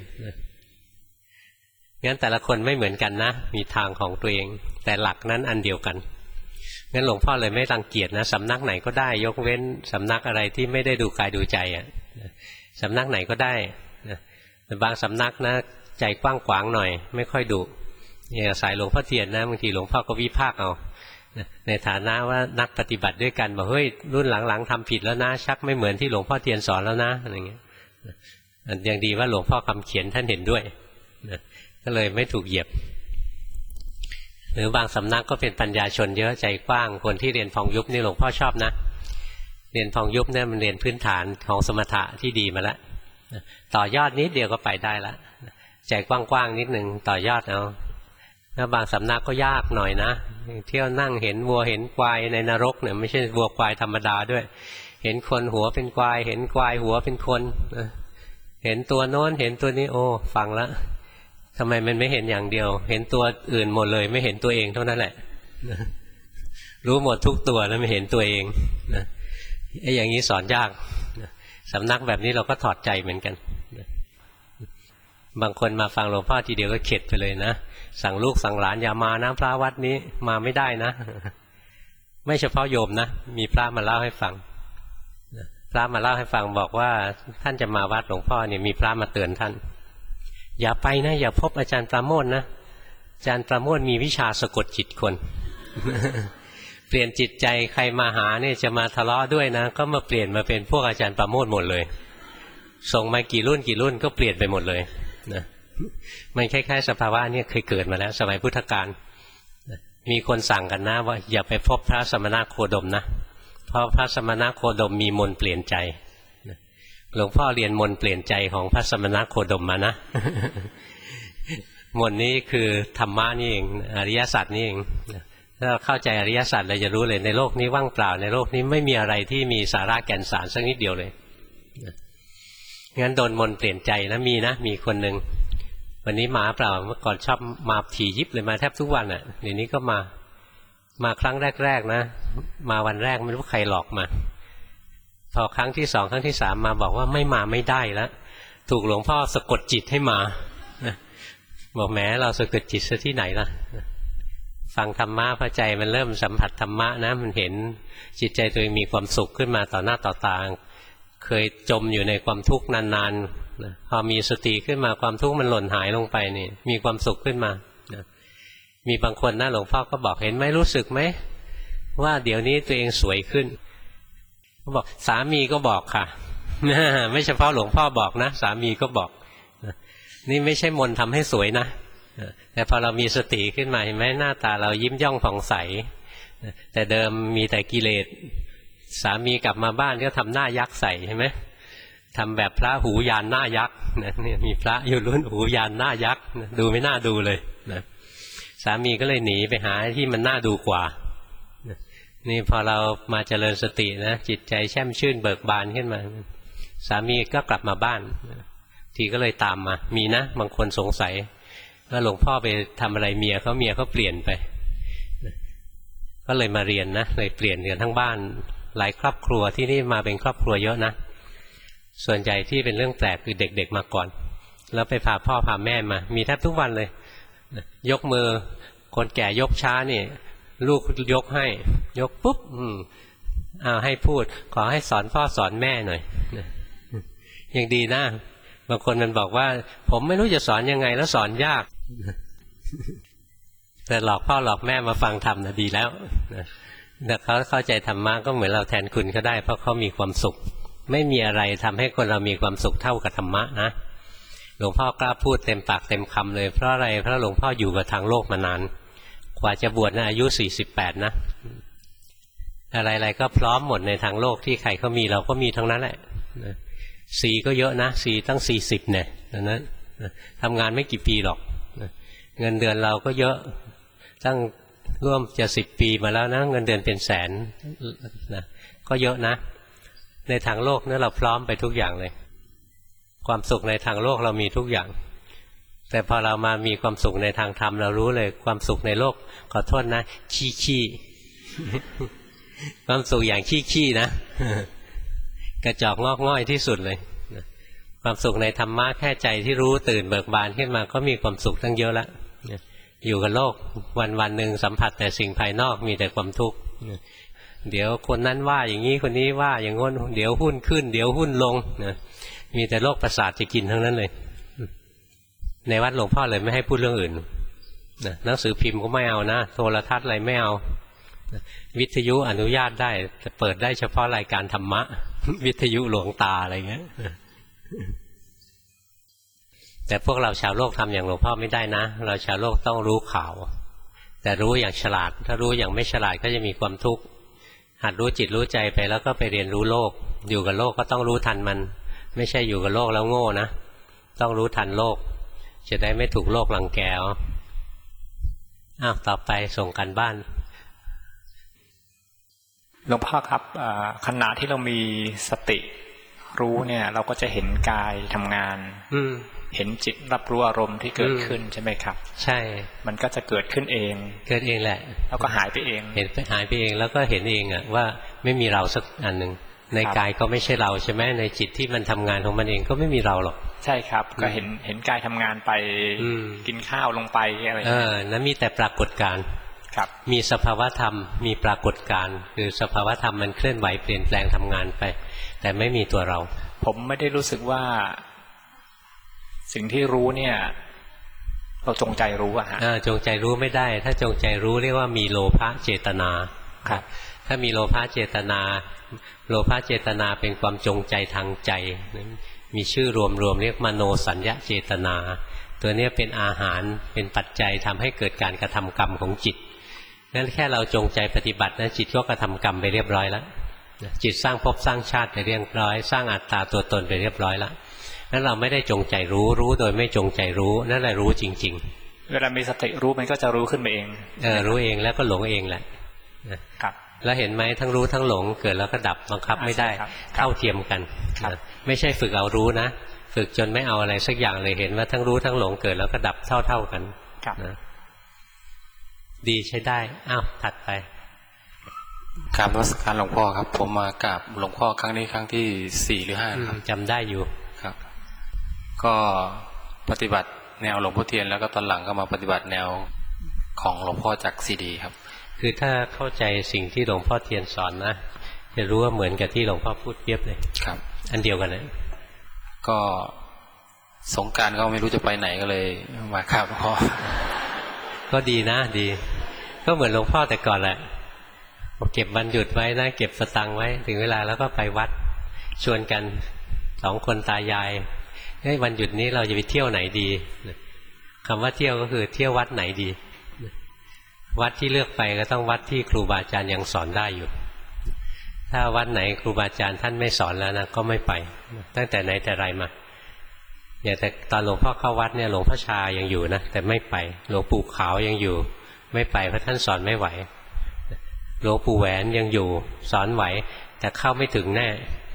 งั้นแต่ละคนไม่เหมือนกันนะมีทางของตัวเองแต่หลักนั้นอันเดียวกันงั้นหลวงพ่อเลยไม่รังเกียจนะสำนักไหนก็ได้ยกเว้นสำนักอะไรที่ไม่ได้ดูกายดูใจสำนักไหนก็ได้แต่บางสำนักนะใจกว้างขวางหน่อยไม่ค่อยดุอย่างสายหลวงพ่อเทียนนะบางทีหลวงพ่อก็วิพากษ์เอาในฐานะว่านักปฏิบัติด้วยกันบอกเฮ้ยรุ่นหลังๆทำผิดแล้วนะชักไม่เหมือนที่หลวงพ่อเทียนสอนแล้วนะอะไรเงี้ยอย่างดีว่าหลวงพ่อคำเขียนท่านเห็นด้วยก็เลยไม่ถูกเหยียบหรือบางสำนักก็เป็นปัญญาชนเยอะใจกว้างคนที่เรียนพองยุบนี่หลวงพ่อชอบนะเรียนพองยุบเนี่ยมันเรียนพื้นฐานของสมถะที่ดีมาแล้วต่อยอดนิดเดียวก็ไปได้ละใจกว้างๆนิดหนึ่งต่อยอดเอาแล้วบางสำนักก็ยากหน่อยนะเที่ยวนั่งเห็นวัวเห็นควายในนรกเนี่ยไม่ใช่วัวควายธรรมดาด้วยเห็นคนหัวเป็นควายเห็นควายหัวเป็นคนเห็นตัวโน้นเห็นตัวนี้โอ้ฟังแล้วทำไมมันไม่เห็นอย่างเดียวเห็นตัวอื่นหมดเลยไม่เห็นตัวเองเท่านั้นแหละรู้หมดทุกตัวแล้วไม่เห็นตัวเองไอ้อย่างนี้สอนยากสำนักแบบนี้เราก็ถอดใจเหมือนกันบางคนมาฟังหลวงพ่อทีเดียวก็เข็ดไปเลยนะสั่งลูกสั่งหลานอย่ามานะพระวัดนี้มาไม่ได้นะไม่เฉพาะโยมนะมีพระมาเล่าให้ฟังพระมาเล่าให้ฟังบอกว่าท่านจะมาวัดหลวงพ่อเนี่ยมีพระมาเตือนท่านอย่าไปนะอย่าพบอาจารย์ปราโมทนะอาจารย์ปราโมทมีวิชาสะกดจิตคน เปลี่ยนจิตใจใครมาหาเนี่ยจะมาทะเลาะด้วยนะก็มาเปลี่ยนมาเป็นพวกอาจารย์ปราโมทหมดเลยส่งมากี่รุ่นก็เปลี่ยนไปหมดเลยนะมันคล้ายๆสภาวะนี้เคยเกิดมาแล้วสมัยพุทธกาลมีคนสั่งกันนะว่าอย่าไปพบพระสมณโคดมนะเพราะพระสมณโคดมมีมนต์เปลี่ยนใจหลวงพ่อเรียนมนต์เปลี่ยนใจของพระสมณโคดมมานะมนต์นี้คือธรรมะนี่เองอริยสัจนี่เองถ้าเราเข้าใจอริยสัจเราจะรู้เลยในโลกนี้ว่างเปล่าในโลกนี้ไม่มีอะไรที่มีสาระแก่นสารสักนิดเดียวเลยงั้นโดนมนต์เปลี่ยนใจนะมีคนหนึ่งวันนี้มาเปล่าเมื่อก่อนชอบมาถี่ยิบเลยมาแทบทุกวันอ่ะเดี๋ยวนี้ก็มาครั้งแรกๆนะมาวันแรกไม่รู้ใครหลอกมาพอครั้งที่2ครั้งที่3มาบอกว่าไม่มาไม่ได้แล้วถูกหลวงพ่อสะกดจิตให้มาบอกแหมเราสะกดจิตซะที่ไหนล่ะฟังธรรมะพอใจมันเริ่มสัมผัสธรรมะนะมันเห็นจิตใจตัวเองมีความสุขขึ้นมาต่อหน้าต่อตาเคยจมอยู่ในความทุกข์นานๆพอมีสติขึ้นมาความทุกข์มันหล่นหายลงไปนี่มีความสุขขึ้นมามีบางคนนะหลวงพ่อก็บอกเห็นไหมรู้สึกไหมว่าเดี๋ยวนี้ตัวเองสวยขึ้นเขาบอกสามีก็บอกค่ะไม่เฉพาะหลวงพ่อบอกนะสามีก็บอกนี่ไม่ใช่มนต์ทำให้สวยนะแต่พอเรามีสติขึ้นมาเห็นไหมหน้าตาเรายิ้มย่องผ่องใสแต่เดิมมีแต่กิเลสสามีกลับมาบ้านก็ทำหน้ายักษ์ใส่ใช่ไหมทำแบบพระหูยานหน้ายักษ์เนี่ยมีพระอยู่รุ่นหูยานหน้ายักษ์ดูไม่น่าดูเลยนะสามีก็เลยหนีไปหาที่มันน่าดูกว่านี่พอเรามาเจริญสตินะจิตใจแช่มชื่นเบิกบานขึ้นมาสามีก็กลับมาบ้านทีก็เลยตามมามีนะบางคนสงสัยว่าหลวงพ่อไปทำอะไรเมียเขาเปลี่ยนไปก็เลยมาเรียนนะเลยเปลี่ยนกันทั้งบ้านหลายครอบครัวที่นี่มาเป็นครอบครัวเยอะนะส่วนใหญ่ที่เป็นเรื่องแปลกคือเด็กๆมาก่อนแล้วไปพาพ่อพาแม่มามีแทบทุกวันเลยยกมือคนแก่ยกช้านี่ลูกยกให้ยกปุ๊บเอาให้พูดขอให้สอนพ่อสอนแม่หน่อยยังดีนะบางคนมันบอกว่าผมไม่รู้จะสอนยังไงแล้วสอนยากแต่หลอกพ่อหลอกแม่มาฟังธรรมนะดีแล้วแต่เขาเข้าใจธรรมะก็เหมือนเราแทนคุณก็ได้เพราะเขามีความสุขไม่มีอะไรทำให้คนเรามีความสุขเท่ากับธรรมะนะหลวงพ่อกล้าพูดเต็มปากเต็มคำเลยเพราะอะไรเพราะหลวงพ่ออยู่กับทางโลกมานานกว่าจะบวชนะอายุ48นะอะไรๆก็พร้อมหมดในทางโลกที่ใครเขามีเราก็มีทั้งนั้นแหละสีก็เยอะนะสีตั้ง40เนี่ยนั้นทำงานไม่กี่ปีหรอกเงินเดือนเราก็เยอะตั้งร่วมจะ10 ปีมาแล้วนะเงินเดือนเป็นแสนนะก็เยอะนะในทางโลกเนี่ยเราพร้อมไปทุกอย่างเลยความสุขในทางโลกเรามีทุกอย่างแต่พอเรามามีความสุขในทางธรรมเรารู้เลยความสุขในโลกขอโทษนะขี้ความสุขอย่างขี้นะกระจอกงอกง่อยที่สุดเลยความสุขในธรรมะแค่ใจที่รู้ตื่นเบิกบานขึ้นมาก็มีความสุขตั้งเยอะแล้วอยู่กับโลกวันหนึ่งสัมผัสแต่สิ่งภายนอกมีแต่ความทุกข์เดี๋ยวคนนั้นว่าอย่างนี้คนนี้ว่าอย่างง้นเดี๋ยวหุ้นขึ้นเดี๋ยวหุ้นลงมีแต่โรคประสาทจะกินทั้งนั้นเลยในวัดหลวงพ่อเลยไม่ให้พูดเรื่องอื่นหนังสือพิมพ์ก็ไม่เอานะโทรทัศน์อะไรไม่เอาวิทยุอนุญาตได้แต่เปิดได้เฉพาะรายการธรรมะวิทยุหลวงตาอะไรเงี้ยแต่พวกเราชาวโลกทำอย่างหลวงพ่อไม่ได้นะเราชาวโลกต้องรู้ข่าวแต่รู้อย่างฉลาดถ้ารู้อย่างไม่ฉลาดก็จะมีความทุกข์หัดรู้จิตรู้ใจไปแล้วก็ไปเรียนรู้โลกอยู่กับโลกก็ต้องรู้ทันมันไม่ใช่อยู่กับโลกแล้วโง่นะต้องรู้ทันโลกจะได้ไม่ถูกโลกรังแกต่อไปส่งกันบ้านหลวงพ่อครับขณะที่เรามีสติรู้เนี่ยเราก็จะเห็นกายทำงานเห็นจิตรับรู้อารมณ์ที่เกิดขึ้นใช่ไหมครับใช่มันก็จะเกิดขึ้นเองแหละแล้วก็หายไปเองเห็นหายไปเองแล้วก็เห็นเองว่าไม่มีเราสักอันหนึ่งในกายก็ไม่ใช่เราใช่ไหมในจิตที่มันทำงานของมันเองก็ไม่มีเราหรอกใช่ครับก็เห็นกายทำงานไปกินข้าวลงไปอะไรนั้นมีแต่ปรากฏการณ์มีสภาวธรรมมีปรากฏการณ์คือสภาวธรรมมันเคลื่อนไหวเปลี่ยนแปลงทำงานไปแต่ไม่มีตัวเราผมไม่ได้รู้สึกว่าสิ่งที่รู้เนี่ยเราจงใจรู้อะฮะจงใจรู้ไม่ได้ถ้าจงใจรู้เรียกว่ามีโลภะเจตนาครับถ้ามีโลภะเจตนาโลภะเจตนาเป็นความจงใจทางใจมีชื่อรวมๆเรียกมโนสัญญาเจตนาตัวนี้เป็นอาหารเป็นปัจจัยทำให้เกิดการกระทำกรรมของจิตงั้นแค่เราจงใจปฏิบัตินะจิตก็กระทำกรรมไปเรียบร้อยแล้วจิตสร้างภพสร้างชาติไปเรียบร้อยสร้างอัตตาตัวตนไปเรียบร้อยแล้วนั้นเราไม่ได้จงใจรู้โดยไม่จงใจรู้นั่นแหละรู้จริงๆเวลามีสติรู้มันก็จะรู้ขึ้นมาเองรู้เองแล้วก็หลงเองแหละครับแล้วเห็นไหมทั้งรู้ทั้งหลงเกิดแล้วก็ดับบังคับไม่ได้เท่าเทียมกันไม่ใช่ฝึกเอารู้นะฝึกจนไม่เอาอะไรสักอย่างเลยเห็นว่าทั้งรู้ทั้งหลงเกิดแล้วก็ดับเท่ากันนะดีใช้ได้ถัดไปกราบนมัสการหลวงพ่อครับผมมากราบหลวงพ่อครั้งนี้ครั้งที่4 หรือ 5ครับจำได้อยู่ครับก็ปฏิบัติแนวหลวงพ่อเทียนแล้วก็ตอนหลังก็มาปฏิบัติแนวของหลวงพ่อจากซีดีครับคือถ้าเข้าใจสิ่งที่หลวงพ่อเทียนสอนนะจะรู้ว่าเหมือนกับที่หลวงพ่อพูดเปรียบเลยครับอันเดียวกันเลยก็สงกรานต์ก็ไม่รู้จะไปไหนก็เลยมาครับหลวงพ่อก็ดีนะดีก็เหมือนหลวงพ่อแต่ก่อนแหละเก็บวันหยุดไว้นะเก็บสตังค์ไว้ถึงเวลาแล้วก็ไปวัดชวนกัน2 คนตายายวันหยุดนี้เราจะไปเที่ยวไหนดีคำว่าเที่ยวก็คือเที่ยววัดไหนดีวัดที่เลือกไปก็ต้องวัดที่ครูบาอาจารย์ยังสอนได้อยู่ถ้าวัดไหนครูบาอาจารย์ท่านไม่สอนแล้วนะก็ไม่ไปตั้งแต่ไหนแต่ไรมาอย่างแต่ตอนหลวงพ่อเข้าวัดเนี่ยหลวงพ่อชายังอยู่นะแต่ไม่ไปหลวงปู่ขาวยังอยู่ไม่ไปเพราะท่านสอนไม่ไหวหลวงปู่แหวนยังอยู่สอนไหวแต่เข้าไม่ถึงแน่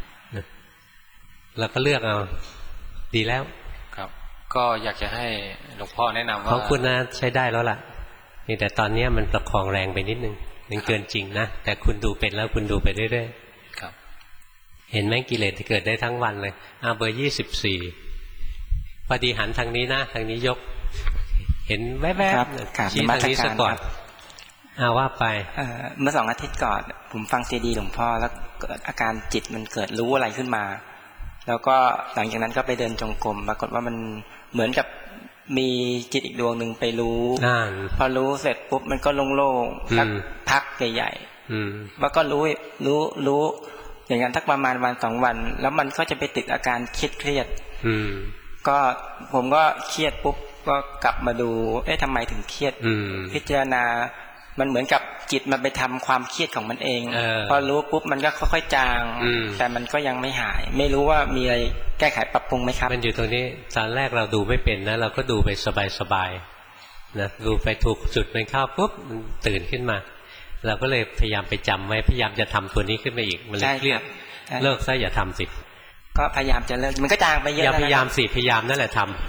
เราก็เลือกเอาดีแล้วครับก็อยากจะให้หลวงพ่อแนะนำว่าของคุณนะใช้ได้แล้วล่ะแต่ตอนนี้มันประคองแรงไปนิดนึงมันเกินจริงนะแต่คุณดูเป็นแล้วคุณดูไปเรื่อยๆครับเห็นไหมกิเลสที่เกิดได้ทั้งวันเลยเบอร์24พอดีหันทางนี้นะทางนี้ยกเห็นแวบๆชี้ทางนี้ซะก่อนว่าไปเมื่อ2 อาทิตย์ก่อนผมฟังซีดีหลวงพ่อแล้วเกิดอาการจิตมันเกิดรู้อะไรขึ้นมาแล้วก็หลังจากนั้นก็ไปเดินจงกรมปรากฏว่ามันเหมือนกับมีจิตอีกดวงหนึ่งไปรู้พอรู้เสร็จปุ๊บมันก็โล่งๆสักพักใหญ่ๆแล้วก็รู้อย่างนั้นสักประมาณวัน2 วันแล้วมันก็จะไปติดอาการเครียดก็ผมก็เครียดปุ๊บก็กลับมาดูทำไมถึงเครียดพิจารณามันเหมือนกับจิตมันไปทำความเครียดของมันเองพอรู้ปุ๊บมันก็ค่อยๆจางแต่มันก็ยังไม่หายไม่รู้ว่ามีอะไรแก้ไขปรับปรุงไหมครับมันอยู่ตรงนี้ตอนแรกเราดูไม่เป็นนะเราก็ดูไปสบายๆนะดูไปถูกจุดมันเข้าปุ๊บมันตื่นขึ้นมาเราก็เลยพยายามไปจำไว้พยายามจะทำตัวนี้ขึ้นมาอีกมันเลยเครียดเลิกซะอย่าทำสิก็พยายามจะเลิกมันก็จางไปเยอะอย่าพยายามสิพยายามนั่นแหละทำ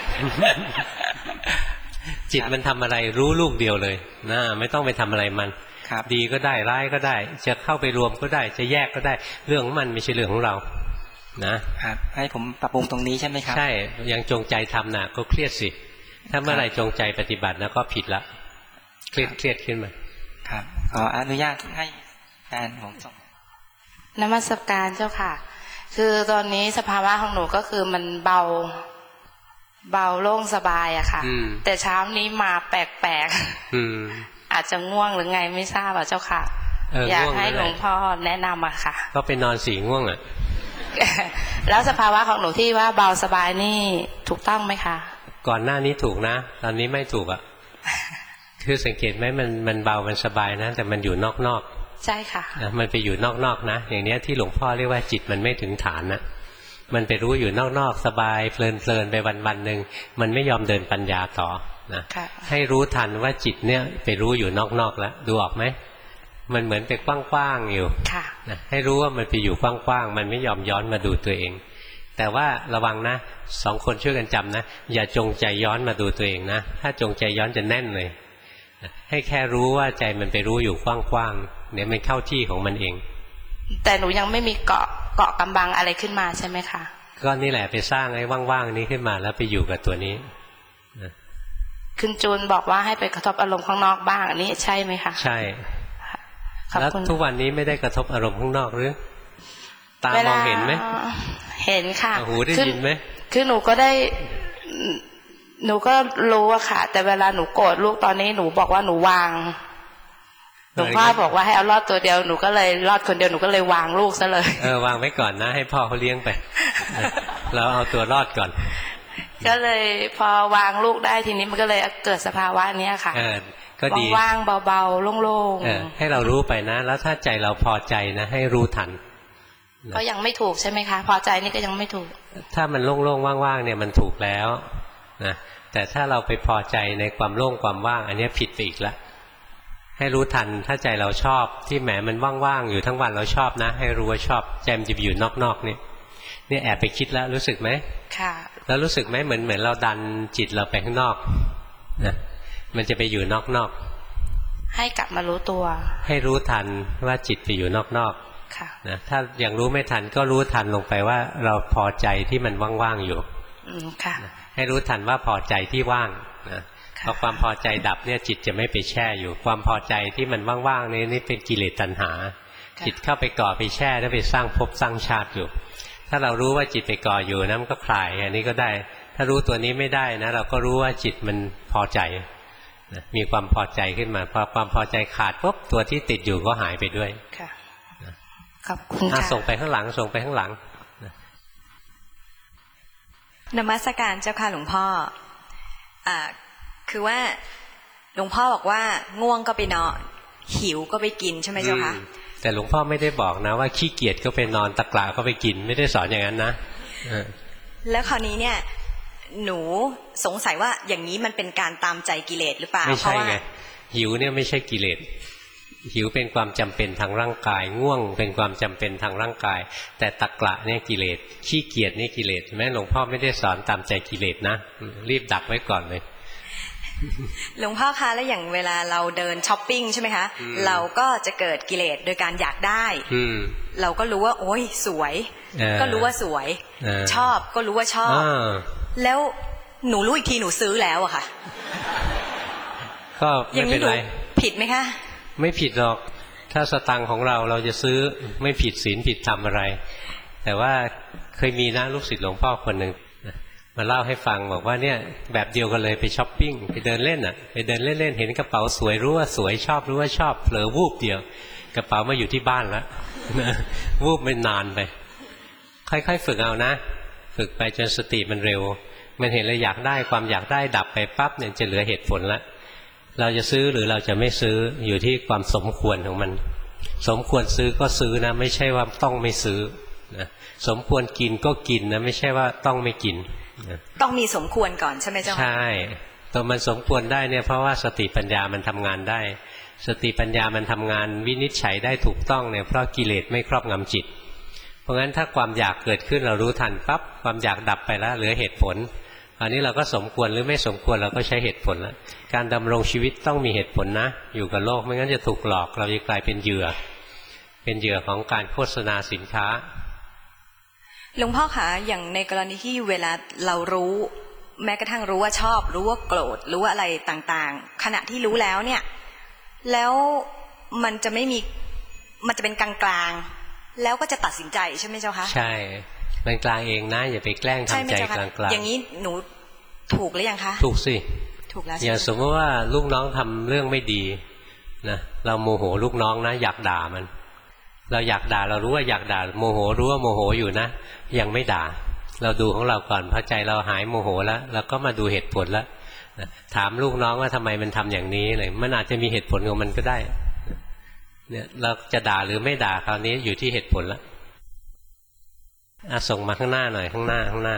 จิตมันทำอะไรรู้ลูกเดียวเลยนะไม่ต้องไปทำอะไรมันดีก็ได้ร้ายก็ได้จะเข้าไปรวมก็ได้จะแยกก็ได้เรื่องของมันไม่ใช่เรื่องของเรานะครับให้ผมปรับปรุงตรงนี้ใช่ไหมครับใช่ยังจงใจทำน่ะก็เครียดสิถ้าเมื่อไหร่จงใจปฏิบัติแล้วก็ผิดละเครียดขึ้นมาครับขออนุญาตให้แฟนผมส่งนมัสการเจ้าค่ะคือตอนนี้สภาวะของหนูก็คือมันเบาโล่งสบายอะค่ะแต่เช้านี้มาแปลกๆอาจจะง่วงหรือไงไม่ทราบอ่ะเจ้าค่ะอยากให้หลวงพ่อแนะนำอะค่ะก็ไปนอนสีง่วงอะแล้วสภาวะของหนูที่ว่าเบาสบายนี่ถูกต้องไหมคะก่อนหน้านี้ถูกนะตอนนี้ไม่ถูกอะคือสังเกตไหมมันเบามันสบายนะแต่มันอยู่นอกใช่ค่ะมันไปอยู่นอกนะอย่างนี้ที่หลวงพ่อเรียกว่าจิตมันไม่ถึงฐานนะมันไปรู้อยู่นอกสบายเพลินไปวันๆนึงมันไม่ยอมเดินปัญญาต่อนะให้รู้ทันว่าจิตเนี่ยไปรู้อยู่นอกแล้วดูออกไหมมันเหมือนไปกว้างๆอยู่นะให้รู้ว่ามันไปอยู่กว้างๆมันไม่ยอมย้อนมาดูตัวเองแต่ว่าระวังนะ2 คนช่วยกันจำนะอย่าจงใจย้อนมาดูตัวเองนะถ้าจงใจย้อนจะแน่นเลยให้แค่รู้ว่าใจมันไปรู้อยู่กว้างๆเนี่ยมันเข้าที่ของมันเองแต่หนูยังไม่มีเกาะกำบังอะไรขึ้นมาใช่ไหมคะก็นี่แหละไปสร้างไอ้ว่างๆนี้ขึ้นมาแล้วไปอยู่กับตัวนี้คุณจูนบอกว่าให้ไปกระทบอารมณ์ข้างนอกบ้างอันนี้ใช่ไหมคะใช่แล้วทุกวันนี้ไม่ได้กระทบอารมณ์ข้างนอกหรือตามองเห็นไหมเห็นค่ะหูได้ยินไหมคือหนูก็รู้อะค่ะแต่เวลาหนูโกรธลูกตอนนี้หนูบอกว่าหนูวางหลวงพ่อบอกว่าให้เอารอดตัวเดียวหนูก็เลยรอดคนเดียวหนูก็เลยวางลูกซะเลยวางไว้ก่อนนะให้พ่อเขาเลี้ยงไปแล้วเอาตัวรอดก่อนก็เลยพอวางลูกได้ทีนี้มันก็เลยเกิดสภาวะนี้ค่ะก็ดีว่างเบาๆโล่งๆให้เรารู้ไปนะแล้วถ้าใจเราพอใจนะให้รู้ทันก็ยังไม่ถูกใช่ไหมคะพอใจนี่ก็ยังไม่ถูกถ้ามันโล่งๆว่างๆเนี่ยมันถูกแล้วนะแต่ถ้าเราไปพอใจในความโล่งความว่างอันนี้ผิดไปอีกแล้วให้รู้ทันถ้าใจเราชอบที่แหมมันว่างๆอยู่ทั้งวันเราชอบนะให้รู้ว่าชอบใจมันจะอยู่นอกๆนี่แอบไปคิดแล้วรู้สึกไหมค่ะแล้วรู้สึกไหมเหมือนเราดันจิตเราไปข้างนอกนะมันจะไปอยู่นอกๆให้กลับมารู้ตัวให้รู้ทันว่าจิตไปอยู่นอกๆค่ะนะถ้ายังรู้ไม่ทันก็รู้ทันลงไปว่าเราพอใจที่มันว่างๆอยู่ค่ะให้รู้ทันว่าพอใจที่ว่างนะพอความพอใจดับเนี่ยจิตจะไม่ไปแช่อยู่ความพอใจที่มันว่างๆนี่เป็นกิเลสตัณหาจิตเข้าไปก่อไปแช่แล้วไปสร้างภพสร้างชาติอยู่ถ้าเรารู้ว่าจิตไปก่ออยู่นะมันก็คลายอันนี้ก็ได้ถ้ารู้ตัวนี้ไม่ได้นะเราก็รู้ว่าจิตมันพอใจมีความพอใจขึ้นมาพอความพอใจขาดปุ๊บตัวที่ติดอยู่ก็หายไปด้วยค่ะขอบคุณค่ะส่งไปข้างหลังส่งไปข้างหลังนมัสการเจ้าค่ะหลวงพ่อคือว่าหลวงพ่อบอกว่าง่วงก็ไปนอนหิวก็ไปกินใช่ไหมเจ้าคะแต่หลวงพ่อไม่ได้บอกนะว่าขี้เกียจก็ไปนอนตะกร้าก็ไปกินไม่ได้สอนอย่างนั้นนะแล้วคราวนี้เนี่ยหนูสงสัยว่าอย่างนี้มันเป็นการตามใจกิเลสหรือเปล่าไม่ใช่ไงหิวเนี่ยไม่ใช่กิเลสหิวเป็นความจำเป็นทางร่างกายง่วงเป็นความจำเป็นทางร่างกายแต่ตะกร้าเนี่ยกิเลสขี้เกียจนี่กิเลสแม้หลวงพ่อไม่ได้สอนตามใจกิเลสนะรีบดักไว้ก่อนเลยหลวงพ่อคะแล้วอย่างเวลาเราเดินช้อปปิ้งใช่ไหมคะเราก็จะเกิดกิเลสโดยการอยากได้เราก็รู้ว่าโอ๊ยสวยก็รู้ว่าสวยชอบก็รู้ว่าชอบแล้วหนูรู้อีกทีหนูซื้อแล้วอะค่ะก็ไม่เป็นไรผิดไหมคะไม่ผิดหรอกถ้าสตังค์ของเราจะซื้อไม่ผิดศีลผิดธรรมอะไรแต่ว่าเคยมีนะลูกศิษย์หลวงพ่อคนหนึ่งมาเล่าให้ฟังบอกว่าเนี่ยแบบเดียวกันเลยไปช้อปปิ้งไปเดินเล่นไปเดินเล่นๆเห็นกระเป๋าสวยรู้ว่าสวยชอบรู้ว่าชอบเผลอวูบเดียวกระเป๋ามาอยู่ที่บ้านแล้ววูบไม่นานไปค่อยๆฝึกเอานะฝึกไปจนสติมันเร็วมันเห็นเลยอยากได้ความอยากได้ดับไปปั๊บเนี่ยจะเหลือเหตุผลละเราจะซื้อหรือเราจะไม่ซื้ออยู่ที่ความสมควรของมันสมควรซื้อก็ซื้อนะไม่ใช่ว่าต้องไม่ซื้อนะสมควรกินก็กินนะไม่ใช่ว่าต้องไม่กินต้องมีสมควรก่อนใช่ไหมเจ้าค่ะใช่ตัวมันสมควรได้เนี่ยเพราะว่าสติปัญญามันทำงานได้สติปัญญามันทำงานวินิจฉัยได้ถูกต้องเนี่ยเพราะกิเลสไม่ครอบงำจิตเพราะงั้นถ้าความอยากเกิดขึ้นเรารู้ทันปั๊บความอยากดับไปแล้วเหลือเหตุผลอันนี้เราก็สมควรหรือไม่สมควรเราก็ใช้เหตุผลแล้วการดำรงชีวิตต้องมีเหตุผลนะอยู่กับโลกไม่งั้นจะถูกหลอกเราจะกลายเป็นเหยื่อของการโฆษณาสินค้าหลวงพ่อคะอย่างในกรณีที่เวลาเรารู้แม้กระทั่งรู้ว่าชอบรู้ว่าโกรธรู้ว่าอะไรต่างๆขณะที่รู้แล้วเนี่ยแล้วมันจะไม่มีมันจะเป็นกลางๆแล้วก็จะตัดสินใจใช่ไหมเจ้าคะใช่เป็นกลางเองนะอย่าไปแกล้งทำใจกลางๆอย่างนี้หนูถูกหรือยังคะถูกสิถูกแล้วอย่างสมมติว่าลูกน้องทำเรื่องไม่ดีนะเราโมโหลูกน้องนะอยากด่ามันเราอยากด่าเรารู้ว่าอยากด่าโมโหรู้ว่าโมโหอยู่นะยังไม่ด่าเราดูของเราก่อนพอใจเราหายโมโหแล้วเราก็มาดูเหตุผลแล้วถามลูกน้องว่าทำไมมันทำอย่างนี้เลยมันอาจจะมีเหตุผลของมันก็ได้เนี่ยเราจะด่าหรือไม่ด่าคราวนี้อยู่ที่เหตุผลแล้วส่งมาข้างหน้าหน่อยข้างหน้า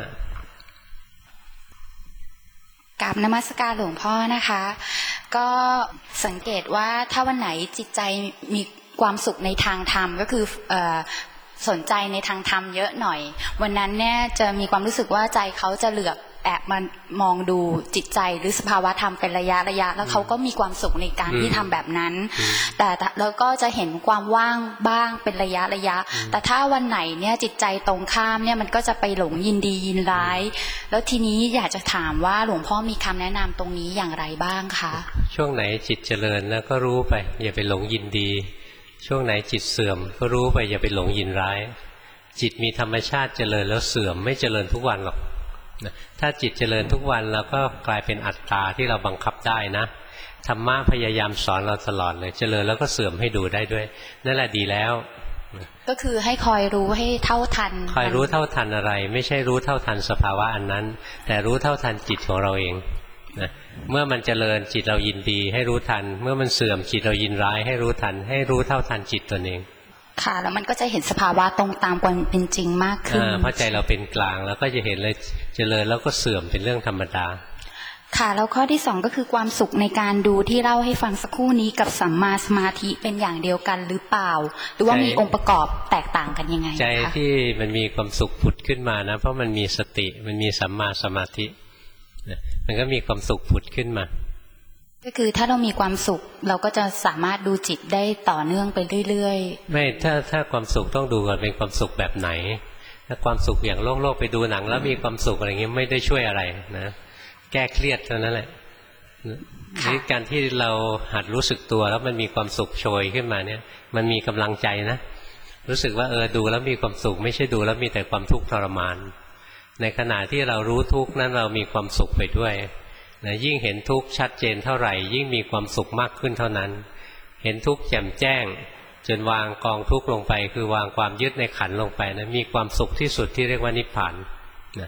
กราบนมัสการหลวงพ่อนะคะก็สังเกตว่าถ้าวันไหนจิตใจมีความสุขในทางธรรมก็คือสนใจในทางธรรมเยอะหน่อยวันนั้นเนี่ยจะมีความรู้สึกว่าใจเขาจะเหลือบแอบมามองดูจิตใจหรือสภาวะธรรมเป็นระยะแล้วเขาก็มีความสุขในการที่ทำแบบนั้นแต่เราก็จะเห็นความว่างบ้างเป็นระยะแต่ถ้าวันไหนเนี่ยจิตใจตรงข้ามเนี่ยมันก็จะไปหลงยินดียินร้ายแล้วทีนี้อยากจะถามว่าหลวงพ่อมีคำแนะนำตรงนี้อย่างไรบ้างคะช่วงไหนจิตเจริญแล้วก็รู้ไปอย่าไปหลงยินดีช่วงไหนจิตเสื่อมก็รู้ไปอย่าไปหลงยินร้ายจิตมีธรรมชาติเจริญแล้วเสื่อมไม่เจริญทุกวันหรอกถ้าจิตเจริญทุกวันเราก็กลายเป็นอัตตาที่เราบังคับได้นะธรรมะพยายามสอนเราตลอดเลยเจริญแล้วก็เสื่อมให้ดูได้ด้วยนั่นแหละดีแล้วก็คือให้คอยรู้ให้เท่าทันคอยรู้เท่าทันอะไรไม่ใช่รู้เท่าทันสภาวะอันนั้นแต่รู้เท่าทันจิตของเราเองนะเมื่อมันเจริญจิตเรายินดีให้รู้ทันเมื่อมันเสื่อมจิตเรายินร้ายให้รู้ทันให้รู้เท่าทันจิตตนเองค่ะแล้วมันก็จะเห็นสภาวะตรงตามความเป็นจริงมากขึ้นเพราะใจเราเป็นกลางแล้วก็จะเห็นเลยเจริญแล้วก็เสื่อมเป็นเรื่องธรรมดาค่ะแล้วข้อที่2ก็คือความสุขในการดูที่เล่าให้ฟังสักครู่นี้กับสัมมาสมาธิเป็นอย่างเดียวกันหรือเปล่าหรือว่ามีองค์ประกอบแตกต่างกันยังไงใจที่มันมีความสุขผุดขึ้นมานะเพราะมันมีสติมันมีสัมมาสมาธิมันก็มีความสุขผุดขึ้นมาก็คือถ้าเรามีความสุขเราก็จะสามารถดูจิตได้ต่อเนื่องไปเรื่อยๆไม่ถ้าความสุขต้องดูก่อนเป็นความสุขแบบไหนถ้าความสุขอย่างโลกไปดูหนังแล้วมีความสุขอะไรเงี้ยไม่ได้ช่วยอะไรนะแก้เครียดเท่านั้นแหละนี่การที่เราหัดรู้สึกตัวแล้วมันมีความสุขโชยขึ้นมาเนี่ยมันมีกำลังใจนะรู้สึกว่าดูแล้วมีความสุขไม่ใช่ดูแล้วมีแต่ความทุกข์ทรมานในขณะที่เรารู้ทุกข์นั้นเรามีความสุขไปด้วยนะยิ่งเห็นทุกข์ชัดเจนเท่าไหร่ยิ่งมีความสุขมากขึ้นเท่านั้นเห็นทุกข์แจ่มแจ้งจนวางกองทุกข์ลงไปคือวางความยึดในขันธ์ลงไปนะมีความสุขที่สุดที่เรียกว่านิพพานนะ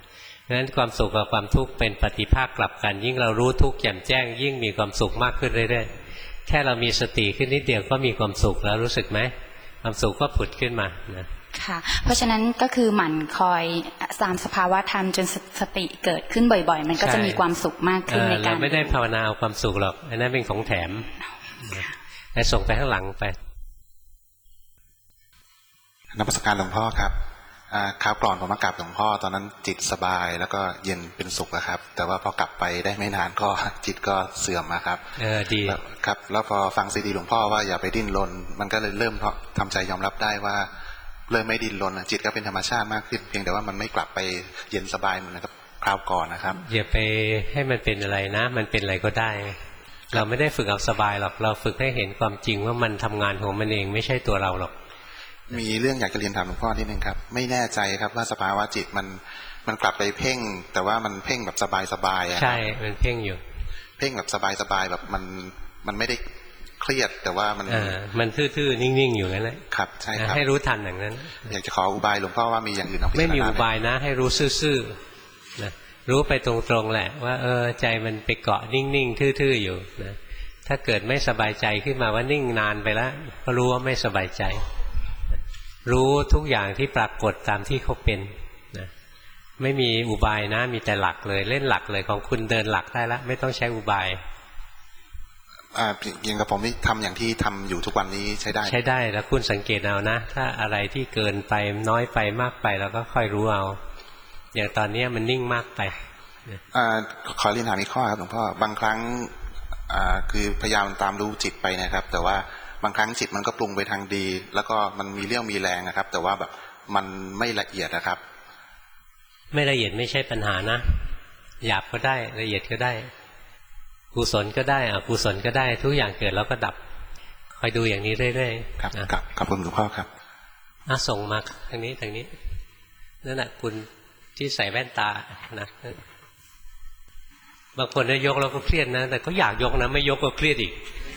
เพราะฉะนั้นความสุขกับความทุกข์เป็นปฏิภาคกลับกันยิ่งเรารู้ทุกข์แจ่มแจ้งยิ่งมีความสุขมากขึ้นเรื่อยๆแค่เรามีสติขึ้นนิดเดียวก็มีความสุขแล้วรู้สึกไหมความสุขก็ผุดขึ้นมานะค่ะเพราะฉะนั้นก็คือหมั่นคอยตามสภาวะธรรมจนสติเกิดขึ้นบ่อยๆมันก็จะมีความสุขมากขึ้นในการเราไม่ได้ภาวนาเอาความสุขหรอกอันนั้นเป็นของแถมแต่ส่งไปข้างหลังไปนมัสการหลวงพ่อครับคราวก่อนผมมากราบหลวงพ่อตอนนั้นจิตสบายแล้วก็เย็นเป็นสุขครับแต่ว่าพอกลับไปได้ไม่นานก็จิตก็เสื่อมครับดีครับแล้วพอฟังซีดีหลวงพ่อว่าอย่าไปดิ้นรนมันก็เลยเริ่มทำใจยอมรับได้ว่าเริ่มไม่ดิ้นรนจิตก็เป็นธรรมชาติมากขึ้นเพียงแต่ว่ามันไม่กลับไปเย็นสบายเหมือนกับคราวก่อนนะครับอย่าไปให้มันเป็นอะไรนะมันเป็นอะไรก็ได้เราไม่ได้ฝึกเอาสบายหรอกเราฝึกให้เห็นความจริงว่ามันทำงานของมันเองไม่ใช่ตัวเราหรอกมีเรื่องอยากจะเรียนถามหลวงพ่อนิดนึงครับไม่แน่ใจครับว่าสภาวะจิตมันกลับไปเพ่งแต่ว่ามันเพ่งแบบสบายใช่มันเพ่งอยู่เพ่งแบบสบายแบบมันไม่ได้เครียดแต่ว่ามันทื่อๆนิ่งๆอยู่นั่นแหละครับใช่ครับให้รู้ทันอย่างนั้นอยากจะขออุบายหลวงพ่อว่ามีอย่างอื่นเอาพิจารณาไม่มีอุบายนะให้รู้ซื่อๆนะรู้ไปตรงๆแหละว่าใจมันไปเกาะนิ่งๆทื่อๆอยู่นะถ้าเกิดไม่สบายใจขึ้นมาว่านิ่งนานไปแล้วก็รู้ว่าไม่สบายใจรู้ทุกอย่างที่ปรากฏตามที่เขาเป็นนะไม่มีอุบายนะมีแต่หลักเลยเล่นหลักเลยของคุณเดินหลักได้แล้วไม่ต้องใช้อุบายอย่างกับผมที่ทำอย่างที่ทำอยู่ทุกวันนี้ใช้ได้แล้วคุณสังเกตเอานะถ้าอะไรที่เกินไปน้อยไปมากไปเราก็ค่อยรู้เอาอย่างตอนนี้มันนิ่งมากไปขอเรียนถามอีกข้อครับหลวงพ่อบางครั้งคือพยายามตามรู้จิตไปนะครับแต่ว่าบางครั้งจิตมันก็ปรุงไปทางดีแล้วก็มันมีเรี่ยวมีแรงนะครับแต่ว่าแบบมันไม่ละเอียดนะครับไม่ละเอียดไม่ใช่ปัญหานะหยาบก็ได้ละเอียดก็ได้กุศลก็ได้อกุศลก็ได้ทุกอย่างเกิดแล้วก็ดับคอยดูอย่างนี้เรื่อยๆครับขอบคุณหลวงพ่อครับส่งมาทางนี้นั่นแหละคุณที่ใส่แว่นตานะบางคนได้ยกแล้วก็เครียดนะแต่ก็อยากยกนะไม่ยกก็เครียดอีก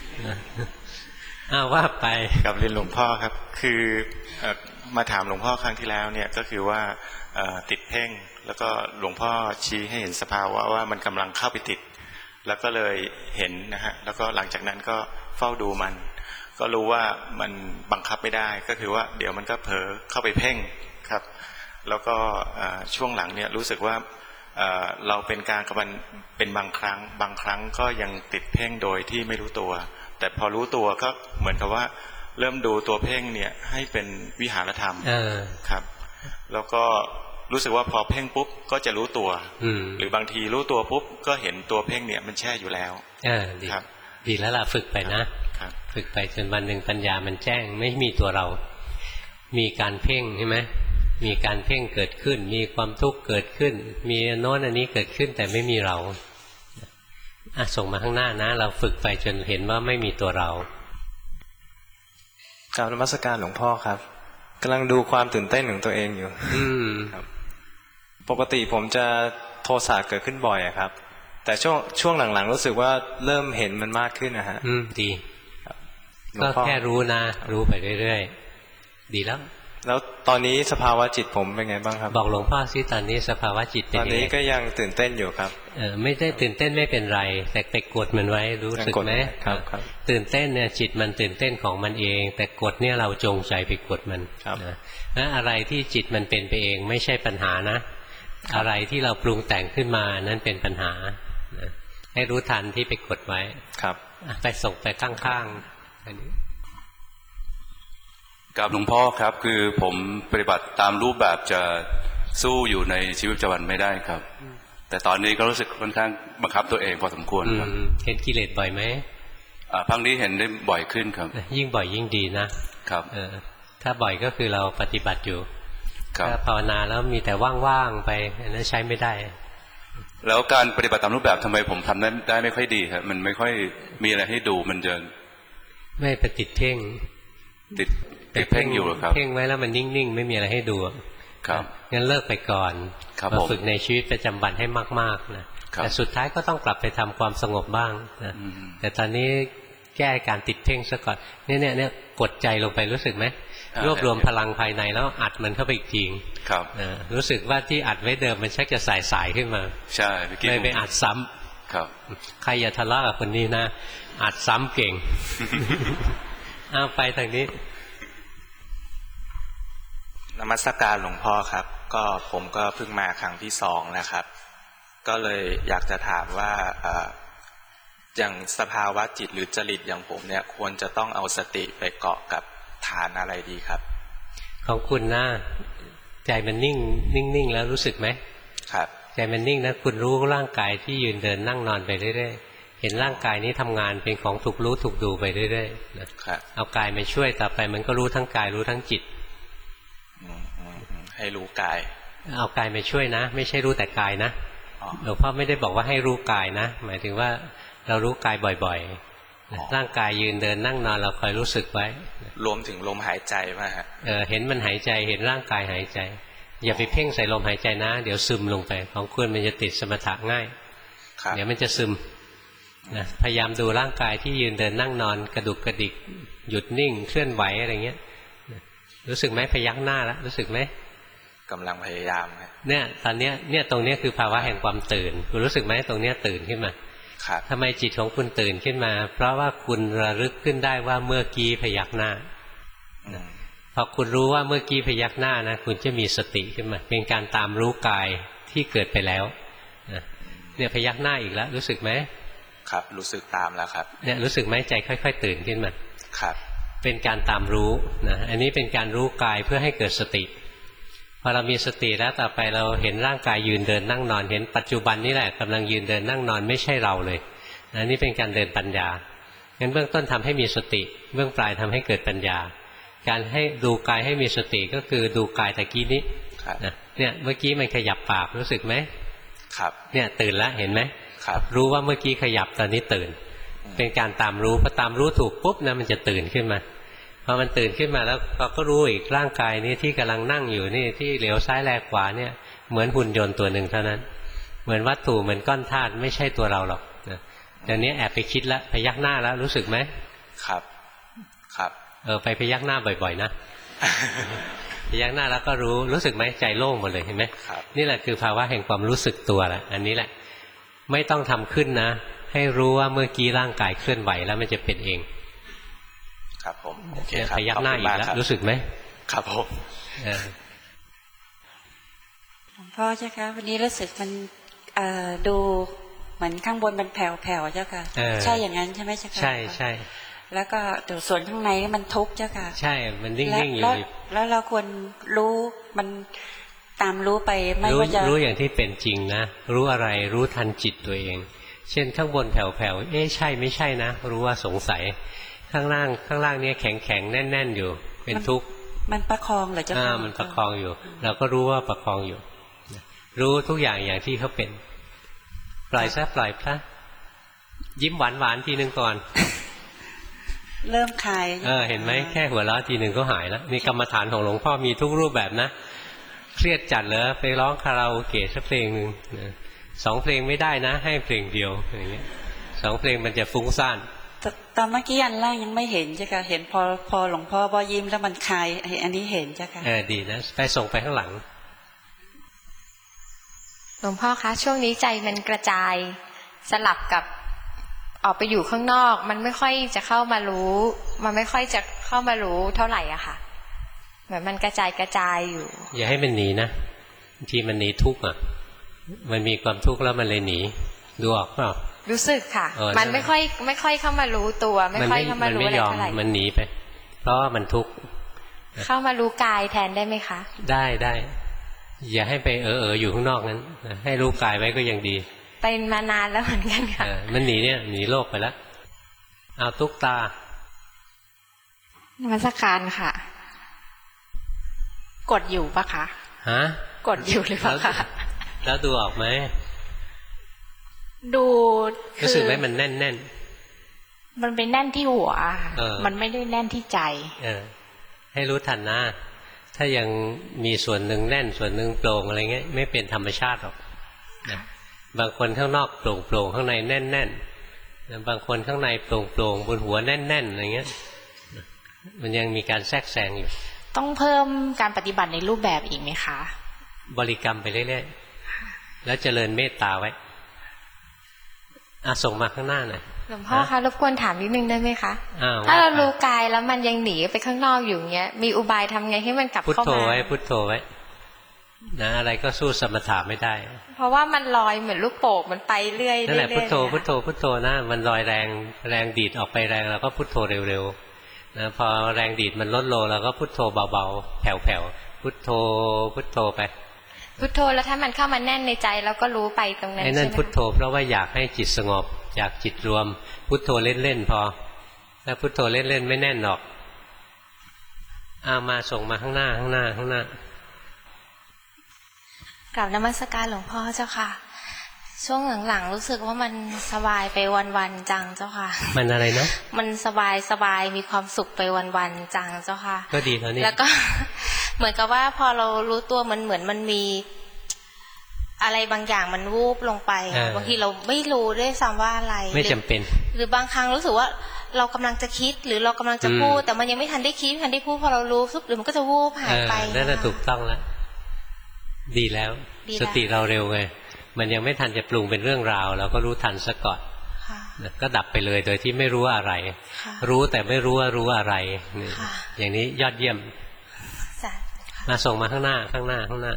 ว่าไปกับเรียนหลวงพ่อครับคือมาถามหลวงพ่อครั้งที่แล้วเนี่ยก็คือว่าติดเพ่งแล้วก็หลวงพ่อชี้ให้เห็นสภาวะว่ามันกำลังเข้าไปติดแล้วก็เลยเห็นนะฮะแล้วก็หลังจากนั้นก็เฝ้าดูมันก็รู้ว่ามันบังคับไม่ได้ก็คือว่าเดี๋ยวมันก็เผลอเข้าไปเพ่งครับแล้วก็ช่วงหลังเนี่ยรู้สึกว่าเราเป็นกลางกับมันเป็นบางครั้งก็ยังติดเพ่งโดยที่ไม่รู้ตัวแต่พอรู้ตัวก็เหมือนกับว่าเริ่มดูตัวเพ่งเนี่ยให้เป็นวิหารธรรมครับแล้วก็รู้สึกว่าพอเพ่งปุ๊บก็จะรู้ตัวหรือบางทีรู้ตัวปุ๊บก็เห็นตัวเพ่งเนี่ยมันแช่อยู่แล้วดีครับดีแล้วล่ะฝึกไปนะฝึกไปจนวันหนึ่งปัญญามันแจ้งไม่มีตัวเรามีการเพ่งใช่ไหมมีการเพ่งเกิดขึ้นมีความทุกข์เกิดขึ้นมีโน้นอันนี้เกิดขึ้นแต่ไม่มีเราส่งมาข้างหน้านะเราฝึกไปจนเห็นว่าไม่มีตัวเรากราบนมัสการหลวงพ่อครับกำลังดูความตื่นเต้นของตัวเองอยู่ครับปกติผมจะโทสะเกิดขึ้นบ่อยครับแต่ช่วงหลังๆรู้สึกว่าเริ่มเห็นมันมากขึ้นนะฮะดีก็แค่รู้นะรู้ไปเรื่อยๆดีแล้วตอนนี้สภาวะจิตผมเป็นไงบ้างครับบอกหลวงพ่อสิตอนนี้สภาวะจิตเป็นยังไงตอนนี้ก็ยังตื่นเต้นอยู่ครับไม่ได้ตื่นเต้นไม่เป็นไรแต่ไปกดมันไว้รู้สึกไหมครับตื่นเต้นเนี่ยจิตมันตื่นเต้นของมันเองแต่กดเนี่ยเราจงใจไปกดมันนะอะไรที่จิตมันเป็นไปเองไม่ใช่ปัญหานะอะไรที่เราปรุงแต่งขึ้นมานั้นเป็นปัญหาให้รู้ทันที่ไปกดไว้ครับไปส่งไปข้างๆอันนี้กับหลวงพ่อครับคือผมปฏิบัติตามรูปแบบจะสู้อยู่ในชีวิตประจำวันไม่ได้ครับแต่ตอนนี้ก็รู้สึกค่อนข้างบังคับตัวเองพอสมควรครับเห็นกิเลสบ่อยไหมพังนี้เห็นได้บ่อยขึ้นครับยิ่งบ่อยยิ่งดีนะครับถ้าบ่อยก็คือเราปฏิบัติอยู่ถ้าภาวนาแล้วมีแต่ว่างๆไปอันนั้นใช้ไม่ได้แล้วการปฏิบัติตามรูปแบบทำไมผมทำได้ไม่ค่อยดีครับมันไม่ค่อยมีอะไรให้ดูมันจะไม่ไปติดเพ่งติดเพ่งอยู่ครับเพ่งไว้แล้วมันนิ่งๆไม่มีอะไรให้ดูครับงั้นเลิกไปก่อนมาฝึกในชีวิตประจำวันให้มากๆนะแต่สุดท้ายก็ต้องกลับไปทำความสงบบ้างนะแต่ตอนนี้แก้การติดเพ่งซะก่อนเนี่ยกดใจลงไปรู้สึกไหมรวบรวมพลังภายในแล้วอัดมันเข้าไปอีกทีครับรู้สึกว่าที่อัดไว้เดิมมันชักจะสายขึ้นมาใช่เลยไปอัดซ้ำครับใครอย่าทะเลาะกับคนนี้นะอัดซ้ำเก่งเอาไปทางนี้นมัสการหลวงพ่อครับก็ผมก็เพิ่งมาครั้งที่2นะครับก็เลยอยากจะถามว่าอย่างสภาวะจิตหรือจริตอย่างผมเนี่ยควรจะต้องเอาสติไปเกาะกับฐานอะไรดีครับของคุณนะใจมันนิ่งแล้วรู้สึกไหมครับใจมันนิ่งนะคุณรู้ร่างกายที่ยืนเดินนั่งนอนไปเรื่อยๆเห็นร่างกายนี้ทำงานเป็นของถูกรู้ถูกดูไปเรื่อยๆนะครับเอากายมาช่วยต่อไปมันก็รู้ทั้งกายรู้ทั้งจิตให้รู้กายเอากายมาช่วยนะไม่ใช่รู้แต่กายนะหลวงพ่อไม่ได้บอกว่าให้รู้กายนะหมายถึงว่าเรารู้กายบ่อยๆร่างกายยืนเดินนั่งนอนเราคอยรู้สึกไว้รวมถึงลมหายใจป่ะฮะเห็นมันหายใจเห็นร่างกายหายใจอย่าไปเพ่งใส่ลมหายใจนะเดี๋ยวซึมลงไปของคุณมันจะติดสมถะง่ายเดี๋ยวมันจะซึมนะพยายามดูร่างกายที่ยืนเดินนั่งนอนกระดุกกระดิกหยุดนิ่งเคลื่อนไหวอะไรเงี้ยรู้สึกไหมพยักหน้าแล้วรู้สึกไหมกำลังพยายามเนี่ยตอนเนี้ยเนี่ยตรงนี้คือภาวะแห่งความตื่นคุณรู้สึกไหมตรงเนี้ยตื่นขึ้นมาทำไมจิตของคุณตื่นขึ้นมาเพราะว่าคุณระลึกขึ้นได้ว่าเมื่อกี้พยักหน้าพอคุณรู้ว่าเมื่อกี้พยักหน้านะคุณจะมีสติขึ้นมาเป็นการตามรู้กายที่เกิดไปแล้วเนี่ยพยักหน้าอีกแล้วรู้สึกไหมครับรู้สึกตามแล้วครับเนี่ยรู้สึกไหมใจค่อยๆตื่นขึ้นมาครับเป็นการตามรู้นะอันนี้เป็นการรู้กายเพื่อให้เกิดสติพอเรามีสติแล้วต่อไปเราเห็นร่างกายยืนเดินนั่งนอนเห็นปัจจุบันนี่แหละกำลังยืนเดินนั่งนอนไม่ใช่เราเลยอันนี้เป็นการเดินปัญญางั้นเบื้องต้นทำให้มีสติเบื้องปลายทำให้เกิดปัญญาการให้ดูกายให้มีสติก็คือดูกายตะกี้นี้นะเนี่ยเมื่อกี้มันขยับปากรู้สึกไหมครับเนี่ยตื่นแล้วเห็นไหมครับรู้ว่าเมื่อกี้ขยับตอนนี้ตื่นเป็นการตามรู้พอตามรู้ถูกปุ๊บนะมันจะตื่นขึ้นมาพอมันตื่นขึ้นมาแล้วเราก็รู้อีกร่างกายนี้ที่กำลังนั่งอยู่นี่ที่เหลียวซ้ายแลขวาเนี่ยเหมือนหุ่นยนต์ตัวหนึ่งเท่านั้นเหมือนวัตถุเหมือนก้อนธาตุไม่ใช่ตัวเราหรอกเดี๋ยวนี้แอบไปคิดแล้วพยักหน้าแล้วรู้สึกไหมครับครับไปพยักหน้าบ่อยๆนะพยักหน้าแล้วก็รู้สึกไหมใจโล่งหมดเลยเห็นไหมนี่แหละคือภาวะแห่งความรู้สึกตัวแหละอันนี้แหละไม่ต้องทำขึ้นนะให้รู้ว่าเมื่อกี้ร่างกายเคลื่อนไหวแล้วมันจะเป็นเองครับผมโอเคครับพยักหน้าอีกแล้วรู้สึกไหมครับผมหลวงพ่อเจ้าค่ะวันนี้รู้สึกมันดูเหมือนข้างบนมันแผ่วๆเจ้าค่ะใช่อย่างนั้นใช่ไหมเจ้าค่ะใช่ใช่แล้วก็เดี๋ยวส่วนข้างในมันทุกข์เจ้าค่ะใช่มันนิ่งๆอยู่แล้วเราควรรู้มันตามรู้ไปไม่ว่าจะรู้อย่างที่เป็นจริงนะรู้อะไรรู้ทันจิตตัวเองเช่นข้างบนแผ่วๆใช่ไม่ใช่นะรู้ว่าสงสัยข้างล่างนี้แข็งๆแน่นๆอยู่เป็นทุกข์มันประคองเหรอเจ้าค่ะมันประคองอยู่เราก็รู้ว่าประคองอยู่รู้ทุกอย่างอย่างที่เขาเป็นปล่อยซะปล่อยซะยิ้มหวานๆทีนึงก่อนเริ่มคลายเห็นไหมแค่หัวเราะทีนึงก็หายแล้วนี่กรรมฐานของหลวงพ่อมีทุกรูปแบบนะเครียดจัดเลยไปร้องคาราโอเกะสักเพลงนึง2 เพลงไม่ได้นะให้เพลงเดียวอย่างเงี้ย2 เพลงมันจะฟุ้งซ่านตอนเมื่อกี้อันแรกยังไม่เห็นจ้ะค่ะเห็นพอหลวงพ่อพอยิ้มแล้วมันคลายอันนี้เห็นจ้ะค่ะดีนะไปส่งไปข้างหลังหลวงพ่อคะช่วงนี้ใจมันกระจายสลับกับออกไปอยู่ข้างนอกมันไม่ค่อยจะเข้ามารู้มันไม่ค่อยจะเข้ามารู้เท่าไหร่อะค่ะเหมือนมันกระจายอยู่อย่าให้มันหนีนะบางทีมันหนีทุกข์อ่ะมันมีความทุกข์แล้วมันเลยหนีดูออกเปล่ารู้สึกค่ะมันไม่ค่อยเข้ามารู้ตัวไม่ค่อยเข้ามารู้อะไรเท่าไหร่มันหนีไปเพราะว่ามันทุกข์เข้ามารู้กายแทนได้ไหมคะได้อย่าให้ไปอยู่ข้างนอกนั้นให้รู้กายไว้ก็ยังดีเป็นมานานแล้วเหมือนกันค่ะมันหนีเนี่ยหนีโลกไปแล้วเอาตุ๊กตานมัสการค่ะกดอยู่ปะคะฮะกดอยู่หรือเปล่าคะแล้วดูออกไหมดูรู้สึกไหมมันแน่นมันเป็นแน่นที่หัวมันไม่ได้แน่นที่ใจให้รู้ทันนะถ้ายังมีส่วนหนึ่งแน่นส่วนหนึ่งโปร่งอะไรเงี้ยไม่เป็นธรรมชาติหรอกบางคนข้างนอกโปร่งข้างในแน่นบางคนข้างในโปร่งบนหัวแน่นอะไรเงี้ยมันยังมีการแทรกแซงอยู่ต้องเพิ่มการปฏิบัติในรูปแบบอีกไหมคะบริกรรมไปเรื่อยๆแล้วเจริญเมตตาไว้ส่งมาข้างหน้าหน่อยหลวงพ่อคะรบกวนถามนิดนึงได้ไหมคะถ้าเรารู้กายแล้วมันยังหนีไปข้างนอกอยู่เงี้ยมีอุบายทำไงให้มันกลับเข้ามาพุทโธไว้พุทโธไว้นะอะไรก็สู้สมถะไม่ได้เพราะว่ามันลอยเหมือนลูกโป่งมันไปเรื่อยๆนั่นแหละพุทโธพุทโธพุทโธนะมันลอยแรงดีดออกไปแรงแล้วก็พุทโธเร็วๆนะพอแรงดีดมันลดลงแล้วก็พุทโธเบาๆแผ่วๆพุทโธพุทโธไปพุทโธแล้วถ้ามันเข้ามาแน่นในใจเราก็รู้ไปตรงนั้นใช่ไหมนั่นพุทโธเพราะว่าอยากให้จิตสงบอยากจิตรวมพุทโธเล่นๆพอถ้าพุทโธเล่นๆไม่แน่นหรอกมาส่งมาข้างหน้าข้างหน้าข้างหน้ากราบนมัสการหลวงพ่อเจ้าค่ะช่วงหลังๆรู้สึกว่ามันสบายไปวันๆจังเจ้าค่ะมันอะไรนะมันสบายมีความสุขไปวันๆจังเจ้าค่ะก็ดีแล้วนี่แล้วก็ เหมือนกับว่าพอเรารู้ตัวมันเหมือนมันมีอะไรบางอย่างมันวูบลงไปบางทีเราไม่รู้ด้วยซ้ำว่าอะไรไม่จำเป็นหรือบางครั้งรู้สึกว่าเรากำลังจะคิดหรือเรากำลังจะพูดแต่มันยังไม่ทันได้คิดไม่ทันได้พูดพอเรารู้ปุ๊บหรือมันก็จะวูบหายไปนั่นแหละถูกต้องแล้วดีแล้วสติเราเร็วไงมันยังไม่ทันจะปรุงเป็นเรื่องราวเราก็รู้ทันซะก่อนก็ดับไปเลยโดยที่ไม่รู้อะไรรู้แต่ไม่รู้ว่ารู้อะไรอย่างนี้ยอดเยี่ยมมาส่งมาข้างหน้าข้างหน้าข้างหน้า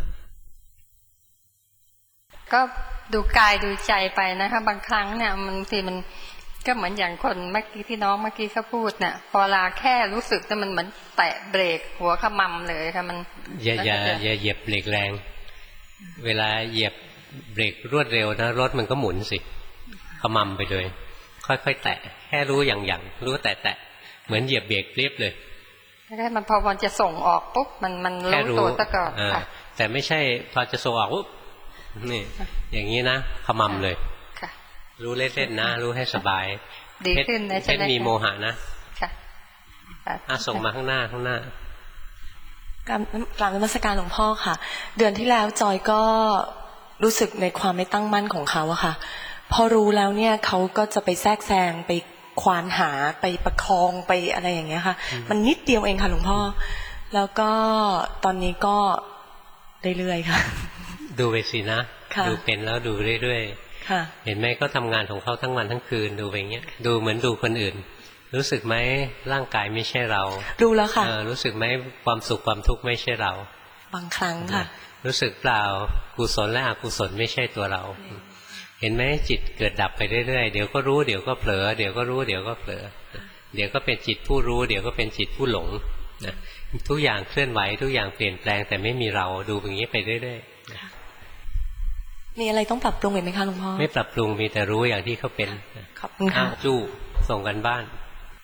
ก็ดูกายดูใจไปนะคะบางครั้งเนี่ยบางทีมันก็เหมือนอย่างคนเมื่อกี้ที่น้องเมื่อกี้เขาพูดเนี่ยพอเวลาแค่รู้สึกแต่มันเหมือนแตะเบรกหัวขมำเลยค่ะมันอย่าเหยียบเบรกแรงเวลาเหยียบเบรกรวดเร็วนะรถมันก็หมุนสิขมำไปเลยค่อยๆแตะแค่รู้อย่างรู้แตะเหมือนเหยียบเบรกเรียบเลยแค่มันพอมันจะส่งออกปุ๊บมันรู้ตัวตะกอนแต่ไม่ใช่พอจะส่งออกปุ๊บนี่อย่างนี้นะขมำเลยรู้เล่นๆนะรู้ให้สบายดีขึ้นนะเพชรมีโมหะนะส่งมาข้างหน้าข้างหน้ากราบนมัสการหลวงพ่อค่ะเดือนที่แล้วจอยก็รู้สึกในความไม่ตั้งมั่นของเขาอะค่ะพอรู้แล้วเนี่ยเขาก็จะไปแทรกแซงไปควานหาไปประคองไปอะไรอย่างเงี้ยค่ะมันนิดเดียวเองค่ะหลวงพ่อแล้วก็ตอนนี้ก็เรื่อยๆค่ะดูไปสินะดูเป็นแล้วดูเรื่อยๆเห็นไหมก็ทำงานของเขาทั้งวันทั้งคืนดูไปเงี้ยดูเหมือนดูคนอื่นรู้สึกไหมร่างกายไม่ใช่เรารู้แล้วค่ะรู้สึกไหมความสุขความทุกข์ไม่ใช่เราบางครั้งค่ะรู้สึกเปล่ากุศลและอกุศลไม่ใช่ตัวเราเห็นไหมจิตเกิดดับไปเรื่อยๆเดี๋ยวก็รู้เดี๋ยวก็เผลอเดี๋ยวก็รู้เดี๋ยวก็เผลอเดี๋ยวก็เป็นจิตผู้รู้เดี๋ยวก็เป็นจิตผู้หลงทุกอย่างเคลื่อนไหวทุกอย่างเปลี่ยนแปลงแต่ไม่มีเราดูอย่างนี้ไปเรื่อยๆมีอะไรต้องปรับปรุงไหมคะหลวงพ่อไม่ปรับปรุงมีแต่รู้อย่างที่เขาเป็นขอบคุณค่ะจู้ส่งกันบ้าน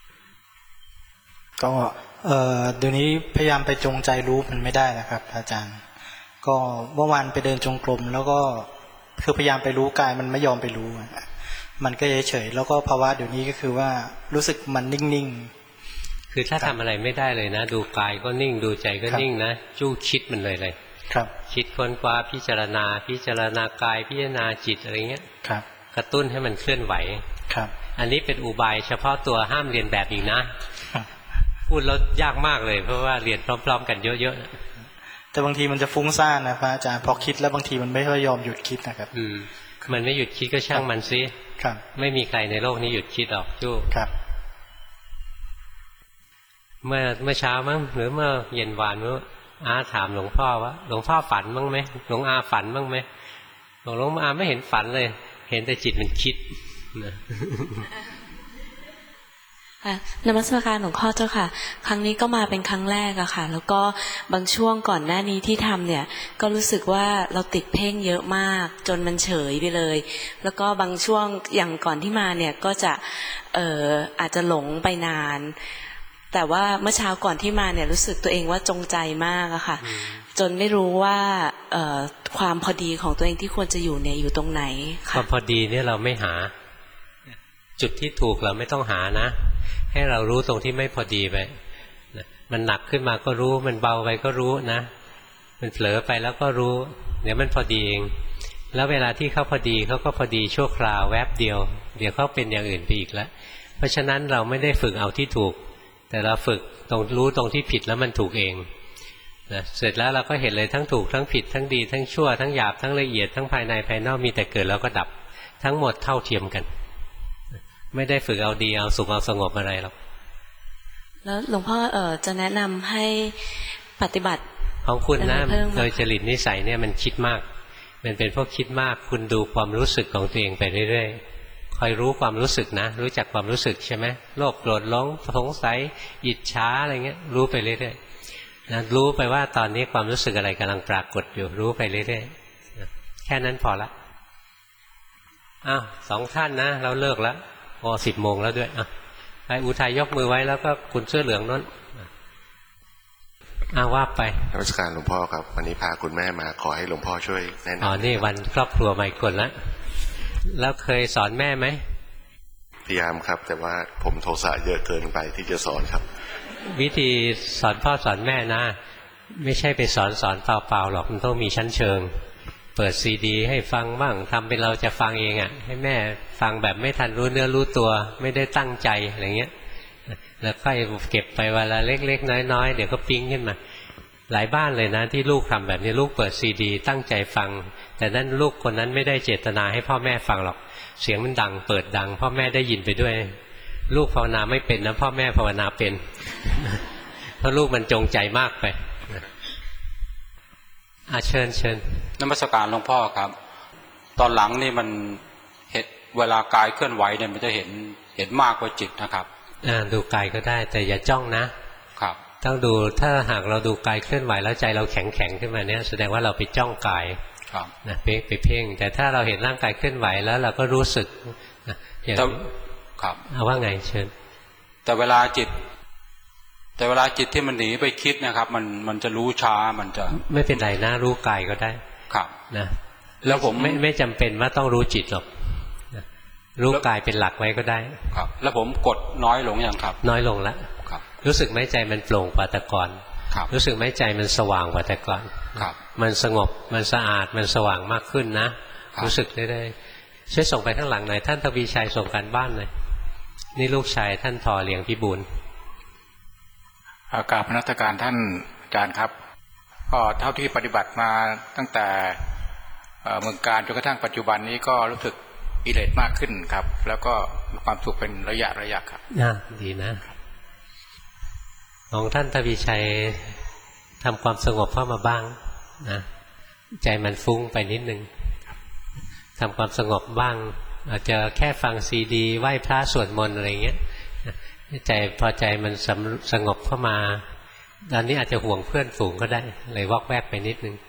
ก็เดี๋ยวนี้พยายามไปจงใจรู้มันไม่ได้นะครับอาจารย์ก็เมื่อวานไปเดินจงกรมแล้วก็คือพยายามไปรู้กายมันไม่ยอมไปรู้มันก็เฉยๆแล้วก็ภาวะเดี๋ยวนี้ก็คือว่ารู้สึกมันนิ่งๆคือถ้าทำอะไรไม่ได้เลยนะดูกายก็นิ่งดูใจก็นิ่งนะจู้คิดมันเลยครับคิดค้นคว้าพิจารณากายพิจารณาจิตอะไรเงี้ยครับกระตุ้นให้มันเคลื่อนไหวครับอันนี้เป็นอุบายเฉพาะตัวห้ามเรียนแบบอีกนะพูดแล้วยากมากเลยเพราะว่าเรียนพร้อมๆกันเยอะๆแต่บางทีมันจะฟุ้งซ่านนะพระอาจารย์พอคิดแล้วบางทีมันไม่ค่อยยอมหยุดคิดนะครับมันไม่หยุดคิดก็ช่างมันซิครับไม่มีใครในโลกนี้หยุดคิดหรอกจู้ครับเมื่อเช้ามั้งหรือเมื่อเย็นวานเมื่ออาถามหลวงพ่อว่าหลวงพ่อฝันบ้างไหมหลวงอาฝันบ้างไหมหลวงอาไม่เห็นฝันเลยเห็นแต่จิตมันคิดนมัสการหลวงพ่อเจ้าค่ะครั้งนี้ก็มาเป็นครั้งแรกอะค่ะแล้วก็บางช่วงก่อนหน้านี้ที่ทำเนี่ยก็รู้สึกว่าเราติดเพ่งเยอะมากจนมันเฉยไปเลยแล้วก็บางช่วงอย่างก่อนที่มาเนี่ยก็จะอาจจะหลงไปนานแต่ว่าเมื่อเช้าก่อนที่มาเนี่ยรู้สึกตัวเองว่าจงใจมากอะค่ะจนไม่รู้ว่าความพอดีของตัวเองที่ควรจะอยู่เนี่ยอยู่ตรงไหนความพอดีเนี่ยเราไม่หาจุดที่ถูกเราไม่ต้องหานะให้เรารู้ตรงที่ไม่พอดีไปมันหนักขึ้นมาก็รู้มันเบาไปก็รู้นะมันเผลอไปแล้วก็รู้เดี๋ยวมันพอดีเองแล้วเวลาที่เขาพอดีเขาก็พอดีชั่วคราวแวบเดียวเดี๋ยวเขาเป็นอย่างอื่นไปอีกแล้วเพราะฉะนั้นเราไม่ได้ฝึกเอาที่ถูกแต่เราฝึกตรงรู้ตรงที่ผิดแล้วมันถูกเองนะเสร็จแล้วเราก็เห็นเลยทั้งถูกทั้งผิดทั้งดีทั้งชั่วทั้งหยาบทั้งละเอียดทั้งภายในภายนอกมีแต่เกิดแล้วก็ดับทั้งหมดเท่าเทียมกันไม่ได้ฝึกเอาดีเอาสุขเอาสงบอะไรหรอกแล้วหลวงพ่อจะแนะนำให้ปฏิบัติของคุณนะโดยจริตนิสัยเนี่ยมันคิดมากมันเป็นพวกคิดมากคุณดูความรู้สึกของตัวเองไปเรื่อยๆคอยรู้ความรู้สึกนะรู้จักความรู้สึกใช่ไหมโลภโกรธหลงสงสัยอิจฉาอะไรเงี้ยรู้ไปเรื่อยๆนะรู้ไปว่าตอนนี้ความรู้สึกอะไรกำลังปรากฏอยู่รู้ไปเรื่อยๆแค่นั้นพอละอ้าว2 ท่านนะเราเลิกแล้วพอ10 โมงแล้วด้วยไปอุทัยยกมือไว้แล้วก็คุณเสื้อเหลืองนั้นว่าไปนมัสการหลวงพ่อครับวันนี้พาคุณแม่มาขอให้หลวงพ่อช่วยแนะนำนี่วันครอบครัวใหม่คนละแล้วเคยสอนแม่ไหมพยายามครับแต่ว่าผมโทสะเยอะเกินไปที่จะสอนครับวิธีสอนพ่อสอนแม่นะไม่ใช่ไปสอนเปล่าๆหรอกมันต้องมีชั้นเชิงเปิดซีดีให้ฟังบ้างทำเป็นเราจะฟังเองให้แม่ฟังแบบไม่ทันรู้เนื้อรู้ตัวไม่ได้ตั้งใจอะไรเงี้ยแล้วค่อยเก็บไปวันละเล็กๆน้อยๆเดี๋ยวก็ปิ๊งขึ้นมาหลายบ้านเลยนะที่ลูกทำแบบนี้ลูกเปิดซีดีตั้งใจฟังแต่นั้นลูกคนนั้นไม่ได้เจตนาให้พ่อแม่ฟังหรอกเสียงมันดังเปิดดังพ่อแม่ได้ยินไปด้วยลูกภาวนาไม่เป็นนะพ่อแม่ภาวนาเป็นเพราะลูกมันจงใจมากไปเชิญนมัสการหลวงพ่อครับตอนหลังนี่มันเวลากายเคลื่อนไหวเนี่ยมันจะเห็นมากกว่าจิตนะครับดูกายก็ได้แต่อย่าจ้องนะครับต้องดูถ้าหากเราดูกายเคลื่อนไหวแล้วใจเราแข็งขึ้นมาเนี่ยแสดงว่าเราไปจ้องกายนะไปเพ่งแต่ถ้าเราเห็นร่างกายเคลื่อนไหวแล้วเราก็รู้สึกอย่างครับว่าไงเชิญแต่เวลาจิตที่มันหนีไปคิดนะครับมันจะรู้ช้ามันจะไม่เป็นไรนะรู้กายก็ได้ครับนะแล้วผมไม่จำเป็นว่าต้องรู้จิตหรอกรู้กายเป็นหลักไว้ก็ได้ครับแล้วผมกดน้อยลงยังครับน้อยลงแล้วครับรู้สึกไหมใจมันโปร่งกว่าแต่ก่อนรู้สึกไหมใจมันสว่างกว่าแต่ก่อนครับมันสงบมันสะอาดมันสว่างมากขึ้นนะรู้สึกได้ช่วยส่งไปข้างหลังหน่อยท่านทวีชัยส่งการบ้านหน่อยนี่ลูกชายท่านทอเลียงพิบูลกราบนมัสการท่านอาจารย์ครับก็เท่าที่ปฏิบัติมาตั้งแต่เมืองการจนกระทั่งปัจจุบันนี้ก็รู้สึกอิเลสมากขึ้นครับแล้วก็มีความสุขเป็นระยะครับดีนะของท่านทวีชัยทำความสงบเข้ามาบ้างนะใจมันฟุ้งไปนิดนึงทำความสงบบ้างอาจจะแค่ฟังซีดีไหว้พระสวดมนต์อะไรเงี้ยใจพอใจมันสงบเข้ามาตอนนี้อาจจะห่วงเพื่อนฝูงก็ได้เลยวอกแวกไปนิดนึง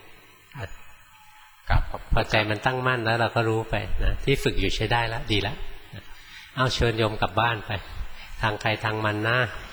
พอใจมันตั้งมั่นแล้วเราก็รู้ไปนะที่ฝึกอยู่ใช้ได้แล้วดีแล้วเอาเชิญโยมกลับบ้านไปทางใครทางมันนะ